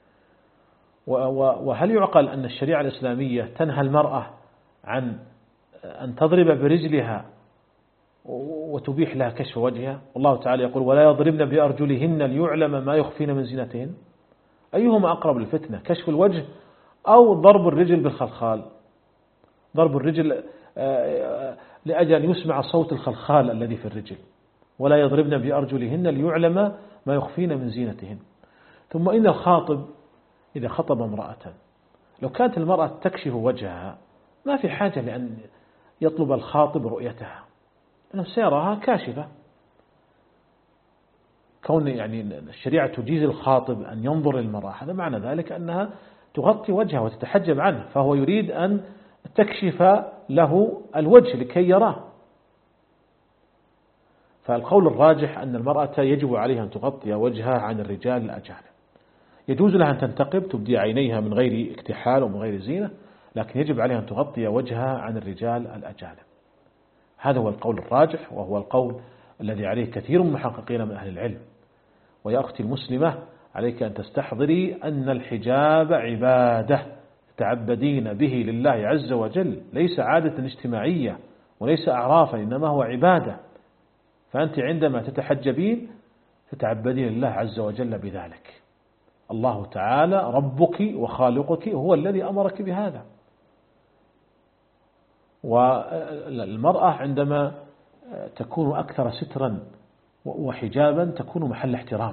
وهل يعقل أن الشريعة الإسلامية تنهى المرأة عن أن تضرب برجلها وتبيح لها كشف وجهها؟ والله تعالى يقول: ولا يضربن بأرجلهن ليعلم ما يخفين من زينتهن. أيهما أقرب للفتنة، كشف الوجه أو ضرب الرجل بالخلخال؟ ضرب الرجل لأجل أن يسمع صوت الخلخال الذي في الرجل. ولا يضربن بأرجلهن ليعلم ما يخفين من زينتهن. ثم إن الخاطب إذا خطب امرأة لو كانت المرأة تكشف وجهها ما في حاجة لأن يطلب الخاطب رؤيتها، أنه سيراها كاشفة. كون يعني الشريعة تجيز الخاطب أن ينظر للمرأة، هذا معنى ذلك أنها تغطي وجهها وتتحجب عنه، فهو يريد أن تكشف له الوجه لكي يراه. فالقول الراجح أن المرأة يجب عليها أن تغطي وجهها عن الرجال الأجانب. يجوز لها أن تنتقب تبدي عينيها من غير اكتحال ومن غير زينة، لكن يجب عليها أن تغطي وجهها عن الرجال الأجانب. هذا هو القول الراجح، وهو القول الذي عليه كثير من المحققين من أهل العلم. ويا أختي المسلمة، عليك أن تستحضري أن الحجاب عبادة تتعبدين به لله عز وجل، ليس عادة اجتماعية وليس أعرافا، إنما هو عبادة. فأنت عندما تتحجبين تتعبدين لله عز وجل بذلك. الله تعالى ربك وخالقك هو الذي أمرك بهذا. والمرأة عندما تكون أكثر سترا وحجابا تكون محل احترام،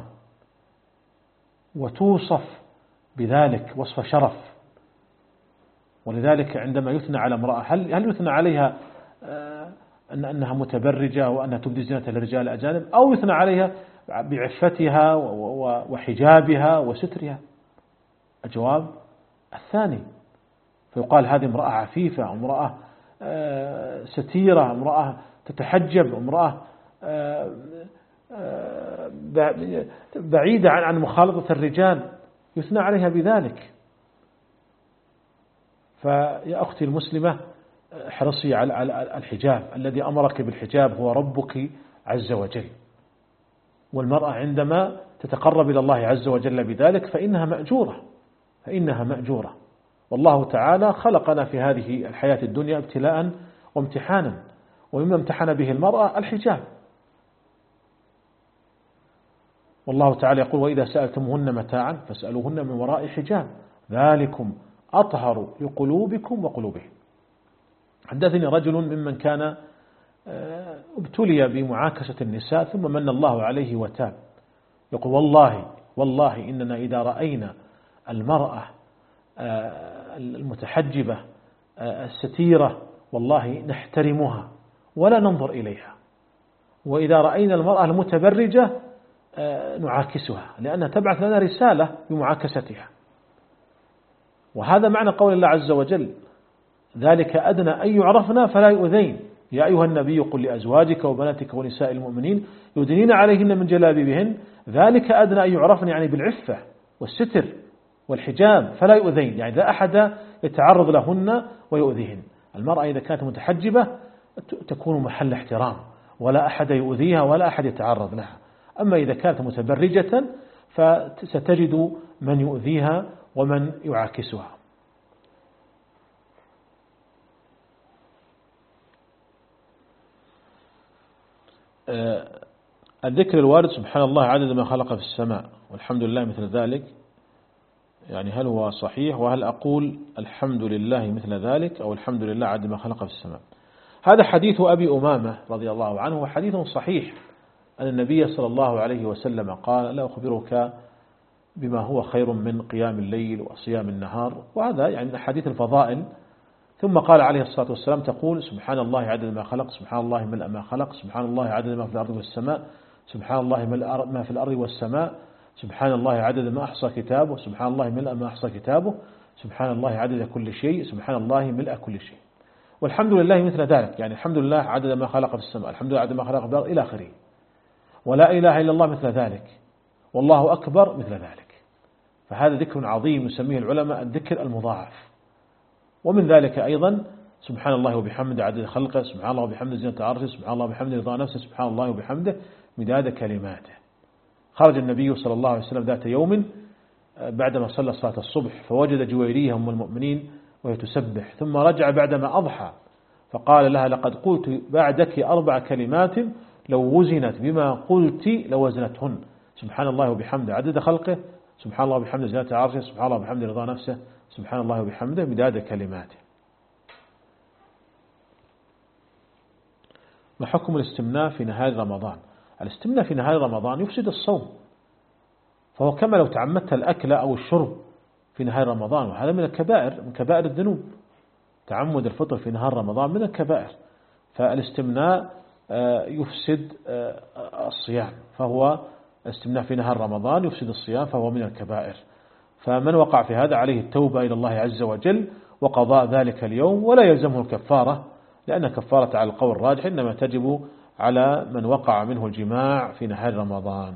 وتوصف بذلك وصف شرف. ولذلك عندما يثنى على امرأة هل هل يثنى عليها أن أنها متبرجة وأنها تبدي زينة للرجال الأجانب، أو يثنى عليها بعفتها وحجابها وسترها؟ الجواب الثاني. فيقال هذه امرأة عفيفة، امرأة ستيرة، امرأة تتحجب، امرأة بعيدة عن مخالطة الرجال، يثنى عليها بذلك. فيا أختي المسلمة، احرصي على الحجاب. الذي أمرك بالحجاب هو ربك عز وجل. والمرأة عندما تتقرب إلى الله عز وجل بذلك فإنها مأجورة فإنها مأجورة. والله تعالى خلقنا في هذه الحياة الدنيا ابتلاء وامتحانا، ومما امتحن به المرأة الحجاب. والله تعالى يقول: وإذا سألتموهن متاعا فاسألوهن من وراء حجاب ذلكم أطهر لقلوبكم وقلوبهم. حدثني رجل ممن كان ابتلي بمعاكسة النساء ثم من الله عليه وتاب، يقول: والله والله إننا إذا رأينا المرأة المتحجبة الستيرة والله نحترمها ولا ننظر إليها، وإذا رأينا المرأة المتبرجة نعاكسها، لأنها تبعث لنا رسالة بمعاكستها. وهذا معنى قول الله عز وجل: ذلك أدنى أن يعرفنا فلا يؤذين. يا أيها النبي قل لأزواجك وبناتك ونساء المؤمنين يدنين عليهن من جلابيبهن ذلك أدنى أن يعرفن، يعني بالعفة والستر والحجاب، فلا يؤذين، يعني لا أحد يتعرض لهن ويؤذيهن. المرأة إذا كانت متحجبة تكون محل احترام، ولا أحد يؤذيها ولا أحد يتعرض لها. أما إذا كانت متبرجة فستجد من يؤذيها ومن يعاكسها. الذكر الوارد: سبحان الله عدد ما خلق في السماء والحمد لله مثل ذلك، يعني هل هو صحيح؟ وهل أقول الحمد لله مثل ذلك أو الحمد لله عدد ما خلق في السماء؟ هذا حديث أبي أمامة رضي الله عنه، وحديث صحيح أن النبي صلى الله عليه وسلم قال: لا أخبرك بما هو خير من قيام الليل وصيام النهار. وهذا يعني من حديث الفضائل. ثم قال عليه الصلاة والسلام: تقول سبحان الله عدد ما خلق، سبحان الله ملء ما خلق، سبحان الله عدد ما في الأرض والسماء، سبحان الله ملء ما في الأرض والسماء، سبحان الله عدد ما أحصى كتابه، سبحان الله ملء ما أحصى كتابه، سبحان الله عدد كل شيء، سبحان الله ملء كل شيء. والحمد لله مثل ذلك، يعني الحمد لله عدد ما خلق في السماء، الحمد لله عدد ما خلق في الأرض إلى آخره. ولا إله إلا الله مثل ذلك، والله أكبر مثل ذلك. فهذا ذكر عظيم يسميه العلماء الذكر المضاعف. ومن ذلك أيضا سبحان الله وبحمده عدد خلقه، سبحان الله وبحمده زينة عرشه، سبحان الله وبحمده رضا نفسه، سبحان الله وبحمده مداد كلماته. خرج النبي صلى الله عليه وسلم ذات يوم بعدما صلى صلاة الصبح فوجد جويرية أم المؤمنين وهي تسبح، ثم رجع بعدما أضحى فقال لها لقد قلت بعدك أربع كلمات لو وزنت بما قلت لوزنتهن، سبحان الله وبحمده عدد خلقه، سبحان الله وبحمده زينة عرشه، سبحان الله وبحمده رضا نفسه، سبحان الله وبحمده مداد كلماته. ما حكم الاستمناء في نهار رمضان؟ الاستمناء في نهار رمضان يفسد الصوم، فهو كما لو تعمدت الأكل أو الشرب في نهار رمضان، وهذا من الكبائر، من كبائر الذنوب. تعمد الفطر في نهار رمضان من الكبائر، فالاستمناء يفسد الصيام، فهو الاستمناء في نهار رمضان يفسد الصيام فهو من الكبائر. فمن وقع في هذا عليه التوبة إلى الله عز وجل وقضاء ذلك اليوم، ولا يلزمه الكفارة، لأن كفارة على القول الراجح إنما تجب على من وقع منه الجماع في نهار رمضان.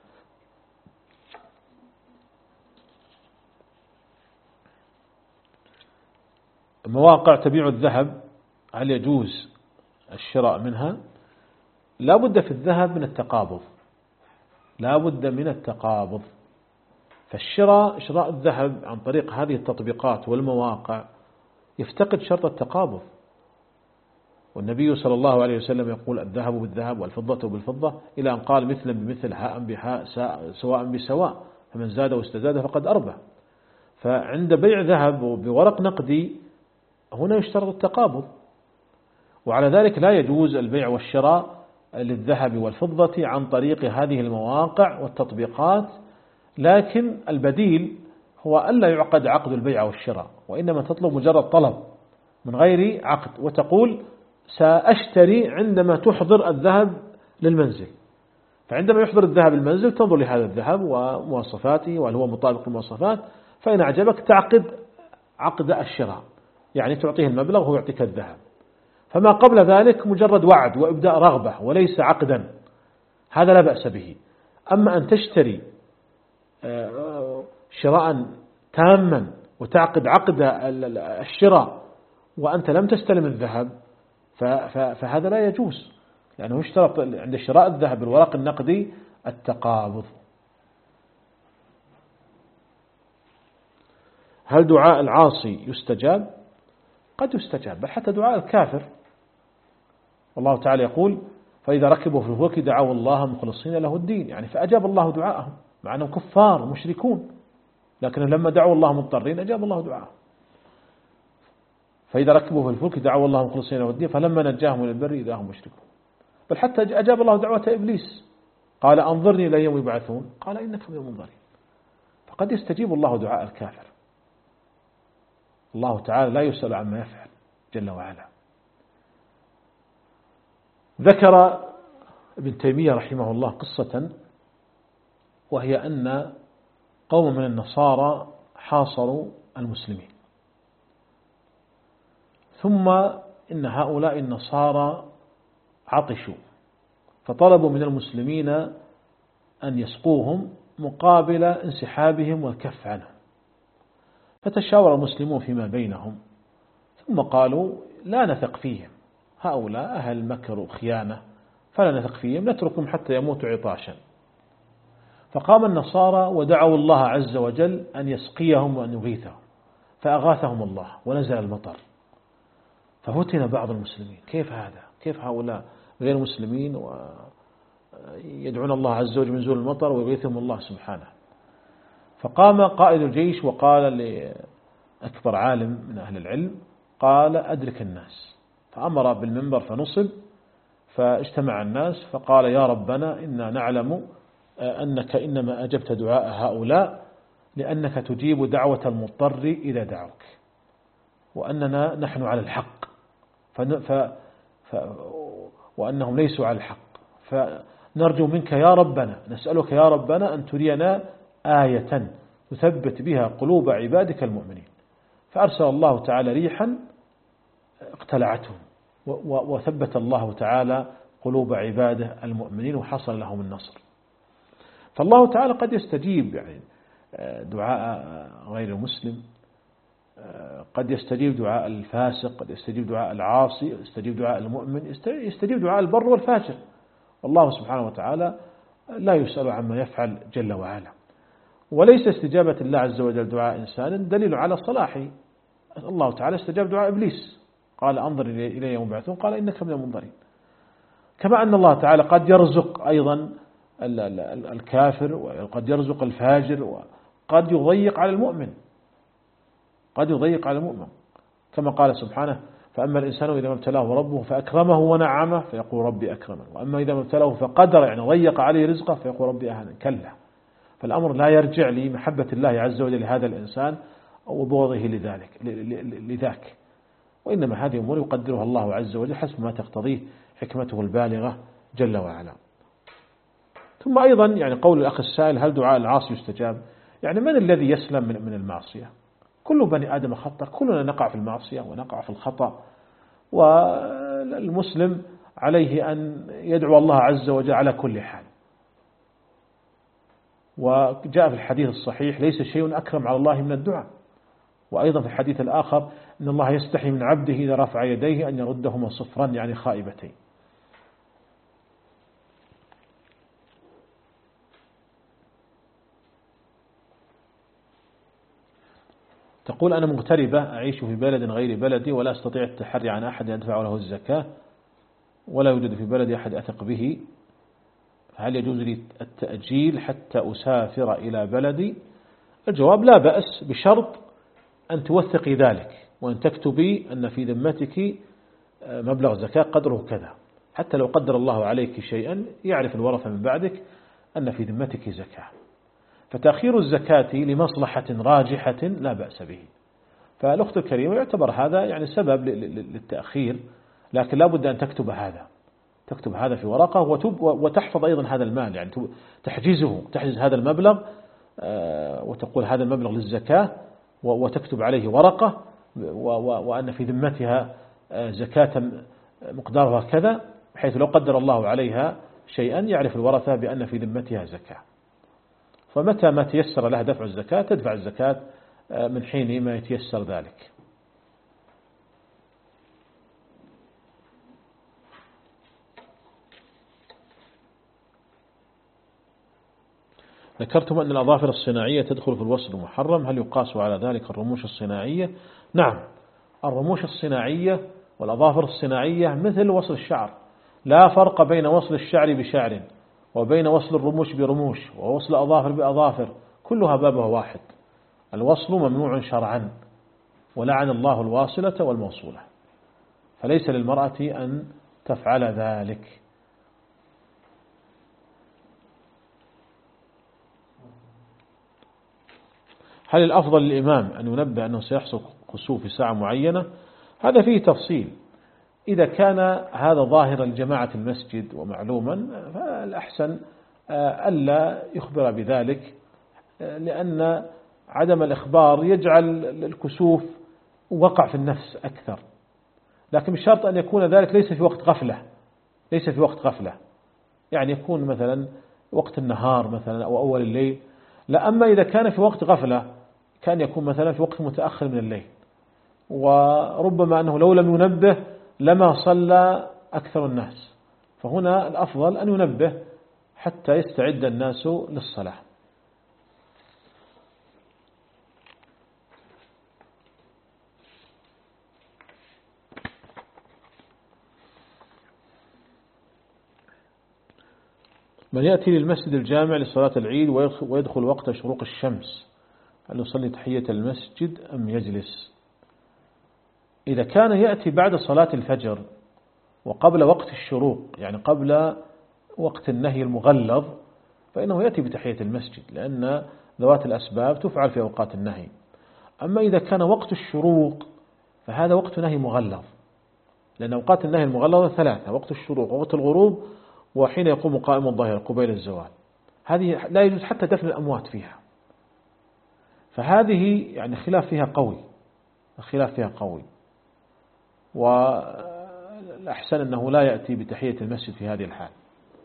مواقع تبيع الذهب هل يجوز الشراء منها؟ لا بد في الذهب من التقابض، لا بد من التقابض. فالشراء شراء الذهب عن طريق هذه التطبيقات والمواقع يفتقد شرط التقابض، والنبي صلى الله عليه وسلم يقول الذهب بالذهب والفضة بالفضة، إلى أن قال مثلا بمثل هاء بهاء سواء بسواء، فمن زاد واستزاد فقد أربح. فعند بيع ذهب بورق نقدي هنا يشترط التقابض، وعلى ذلك لا يجوز البيع والشراء للذهب والفضة عن طريق هذه المواقع والتطبيقات. لكن البديل هو ألا يعقد عقد البيع والشراء، وإنما تطلب مجرد طلب من غير عقد، وتقول سأشتري عندما تحضر الذهب للمنزل. فعندما يحضر الذهب للمنزل تنظر لهذا الذهب ومواصفاته وهل هو مطابق للمواصفات، فإن أعجبك تعقد عقد الشراء، يعني تعطيه المبلغ وهو يعطيك الذهب. فما قبل ذلك مجرد وعد وإبداء رغبة وليس عقدا، هذا لا بأس به. أما أن تشتري شراء تاما وتعقد عقد الشراء وأنت لم تستلم الذهب فهذا لا يجوز، لأنه يشترط عند شراء الذهب بالورق النقدي التقابض. هل دعاء العاصي يستجاب؟ قد يستجاب، بل حتى دعاء الكافر. والله تعالى يقول فإذا ركبوا في الفلك دعوا الله مخلصين له الدين، يعني فأجاب الله دعاءهم مع أنهم كفار مشركون، لكن لما دعوا الله مضطرين أجاب الله دعاءهم. فإذا ركبوا في الفلك دعوا الله مخلصين له الدين فلما نجاهم إلى البر إذا هم مشركون. بل حتى أجاب الله دعوة إبليس، قال أنظرني إلى يوم يبعثون، قال إنك من المنظرين. فقد يستجيب الله دعاء الكافر. الله تعالى لا يسأل عما يفعل جل وعلا. ذكر ابن تيمية رحمه الله قصة، وهي أن قوم من النصارى حاصروا المسلمين، ثم إن هؤلاء النصارى عطشوا فطلبوا من المسلمين أن يسقوهم مقابل انسحابهم والكف عنهم. فتشاور المسلمون فيما بينهم ثم قالوا لا نثق فيهم، هؤلاء أهل مكر وخيانة فلا نثق فيهم، نتركهم حتى يموتوا عطاشا. فقام النصارى ودعوا الله عز وجل أن يسقيهم وأن يغيثهم، فأغاثهم الله ونزل المطر. ففتن بعض المسلمين، كيف هذا؟ كيف هؤلاء غير مسلمين ويدعون الله عز وجل من نزول المطر ويغيثهم الله سبحانه؟ فقام قائد الجيش وقال لأكبر عالم من أهل العلم، قال أدرك الناس، فأمر بالمنبر فنصب، فاجتمع الناس فقال يا ربنا إنا نعلم أنك إنما أجبت دعاء هؤلاء لأنك تجيب دعوة المضطر إذا دعوك، وأننا نحن على الحق ف... ف... وأنهم ليسوا على الحق، فنرجو منك يا ربنا، نسألك يا ربنا أن ترينا آية تثبت بها قلوب عبادك المؤمنين. فأرسل الله تعالى ريحا اقتلعتهم، وثبت الله تعالى قلوب عباده المؤمنين وحصل لهم النصر. فالله تعالى قد يستجيب يعني دعاء غير المسلم، قد يستجيب دعاء الفاسق، قد يستجيب دعاء العاصي، يستجيب دعاء المؤمن، يستجيب دعاء البر والفاجر، والله سبحانه وتعالى لا يسأل عما يفعل جل وعلا. وليس استجابة الله عز وجل دعاء إنسان دليل على صلاحه. الله تعالى استجاب دعاء إبليس، قال أنظر إلي يوم يبعثون، قال إنك من المنظرين. كما أن الله تعالى قد يرزق أيضا الكافر وقد يرزق الفاجر وقد يضيق على المؤمن، قد يضيق على المؤمن، كما قال سبحانه فأما الإنسان إذا ما ابتلاه ربه فأكرمه ونعمه فيقول ربي أكرمه، وأما إذا ما ابتلاه فقدر يعني ضيق عليه رزقه فيقول ربي أهانن. كلا، فالأمر لا يرجع لمحبة الله عز وجل لهذا الإنسان وبغضه لذلك لذاك، وإنما هذه أمور يقدرها الله عز وجل حسب ما تقتضيه حكمته البالغة جل وعلا. ثم أيضا يعني قول الأخ السائل هل دعاء العاصي يستجاب؟ يعني من الذي يسلم من من المعصية؟ كل بني آدم خطأ، كلنا نقع في المعصية ونقع في الخطأ، والمسلم عليه أن يدعو الله عز وجل على كل حال. وجاء في الحديث الصحيح ليس شيء أكرم على الله من الدعاء، وأيضا في الحديث الآخر إن الله يستحي من عبده إذا رفع يديه أن يردهما صفرا يعني خائبتين. تقول أنا مغتربة أعيش في بلد غير بلدي ولا أستطيع التحري عن أحد يدفع له الزكاة ولا يوجد في بلدي أحد أثق به، هل يجوز لي التأجيل حتى أسافر إلى بلدي؟ الجواب لا بأس، بشرط أن توثقي ذلك وأن تكتبي أن في ذمتك مبلغ زكاة قدره كذا، حتى لو قدر الله عليك شيئا يعرف الورثة من بعدك أن في ذمتك زكاة. فتأخير الزكاة لمصلحة راجحة لا بأس به. فالأخت الكريمة يعتبر هذا يعني سبب للتأخير، لكن لا بد أن تكتب هذا، تكتب هذا في ورقة وتحفظ أيضا هذا المال، يعني تحجزه، تحجز هذا المبلغ وتقول هذا المبلغ للزكاة وتكتب عليه ورقة وأن في ذمتها زكاة مقدارها كذا، بحيث لو قدر الله عليها شيئا يعرف الورثة بأن في ذمتها زكاة. فمتى ما تيسر لها دفع الزكاة تدفع الزكاة من حين ما يتيسر ذلك. ذكرتم أن الأظافر الصناعية تدخل في الوصل المحرم، هل يقاس على ذلك الرموش الصناعية؟ نعم، الرموش الصناعية والأظافر الصناعية مثل وصل الشعر، لا فرق بين وصل الشعر بشعر وبين وصل الرموش برموش ووصل أظافر بأظافر، كلها بابها واحد، الوصل ممنوع شرعا، ولعن الله الواصلة والموصولة، فليس للمرأة أن تفعل ذلك. هل الأفضل للإمام أن ينبه أنه سيحصل كسوف في ساعة معينة؟ هذا فيه تفصيل. إذا كان هذا ظاهر لجماعة المسجد ومعلوما فالأحسن ألا يخبر بذلك، لأن عدم الإخبار يجعل الكسوف وقع في النفس أكثر، لكن بشرط أن يكون ذلك ليس في وقت غفلة، ليس في وقت غفلة، يعني يكون مثلا وقت النهار مثلا أو أول الليل. لا، أما إذا كان في وقت غفلة كان يكون مثلا في وقت متأخر من الليل، وربما أنه لو لم ينبه لما صلى أكثر الناس، فهنا الأفضل أن ينبه حتى يستعد الناس للصلاة. من يأتي للمسجد الجامع لصلاة العيد ويدخل وقت شروق الشمس، هل يصلي تحية المسجد أم يجلس؟ إذا كان يأتي بعد صلاة الفجر وقبل وقت الشروق، يعني قبل وقت النهي المغلظ، فإنه يأتي بتحية المسجد، لأن ذوات الأسباب تفعل في أوقات النهي. أما إذا كان وقت الشروق فهذا وقت نهي مغلظ، لأن أوقات النهي المغلظة ثلاثة: وقت الشروق ووقت الغروب وحين يقوم قائم الظهر قبيل الزوال، هذه لا يجوز حتى دفن الأموات فيها، فهذه يعني خلاف فيها قوي، الخلاف فيها قوي. الأحسن أنه لا يأتي بتحية المسجد في هذه الحال،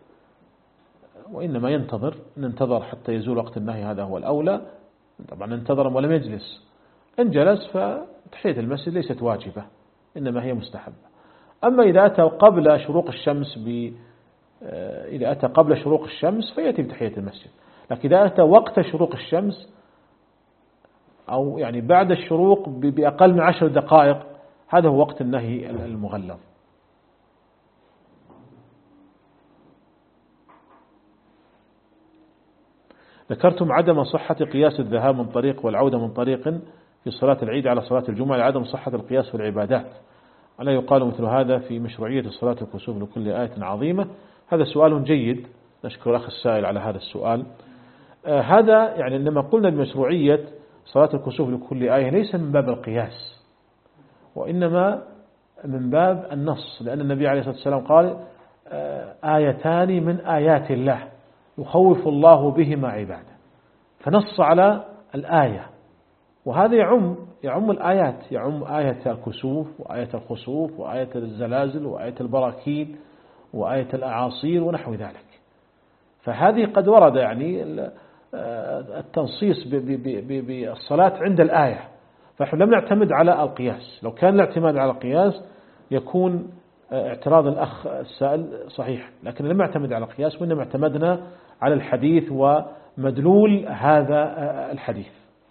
وإنما ينتظر، ننتظر حتى يزول وقت النهي، هذا هو الأولى. طبعا ننتظر ولم يجلس، إن جلس فتحية المسجد ليست واجبة إنما هي مستحبة. أما إذا أتى قبل شروق الشمس ب إذا أتى قبل شروق الشمس فيأتي بتحية المسجد، لكن إذا أتى وقت شروق الشمس أو يعني بعد الشروق بأقل من عشر دقائق هذا هو وقت النهي المغلظ. ذكرتم عدم صحة قياس الذهاب من طريق والعودة من طريق في صلاة العيد على صلاة الجمعة لعدم صحة القياس في العبادات، ألا يقال مثل هذا في مشروعية صلاة الكسوف لكل آية عظيمة؟ هذا سؤال جيد، نشكر الأخ السائل على هذا السؤال. آه هذا يعني لما قلنا بمشروعية صلاة الكسوف لكل آية ليس من باب القياس، وإنما من باب النص، لأن النبي عليه الصلاة والسلام قال آه آيتان من آيات الله يخوف الله بهما عباده، فنص على الآية، وهذا يعم يعم الآيات، يعم آية الكسوف وآية الخسوف وآية الزلازل وآية البراكين وآية الأعاصير ونحو ذلك. فهذه قد ورد يعني التنصيص بالصلاة عند الآية، فنحن لم نعتمد على القياس. لو كان الاعتماد على القياس يكون اعتراض الأخ السائل صحيح، لكن لم نعتمد على القياس، وإنما اعتمدنا على الحديث ومدلول هذا الحديث.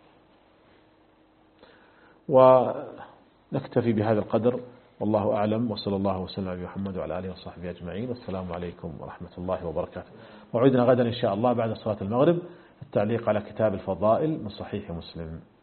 ونكتفي بهذا القدر، والله أعلم، وصلى الله وسلم على محمد وعلى آله وصحبه أجمعين، والسلام عليكم ورحمة الله وبركاته. موعدنا غدا إن شاء الله بعد صلاة المغرب التعليق على كتاب الفضائل من صحيح مسلم.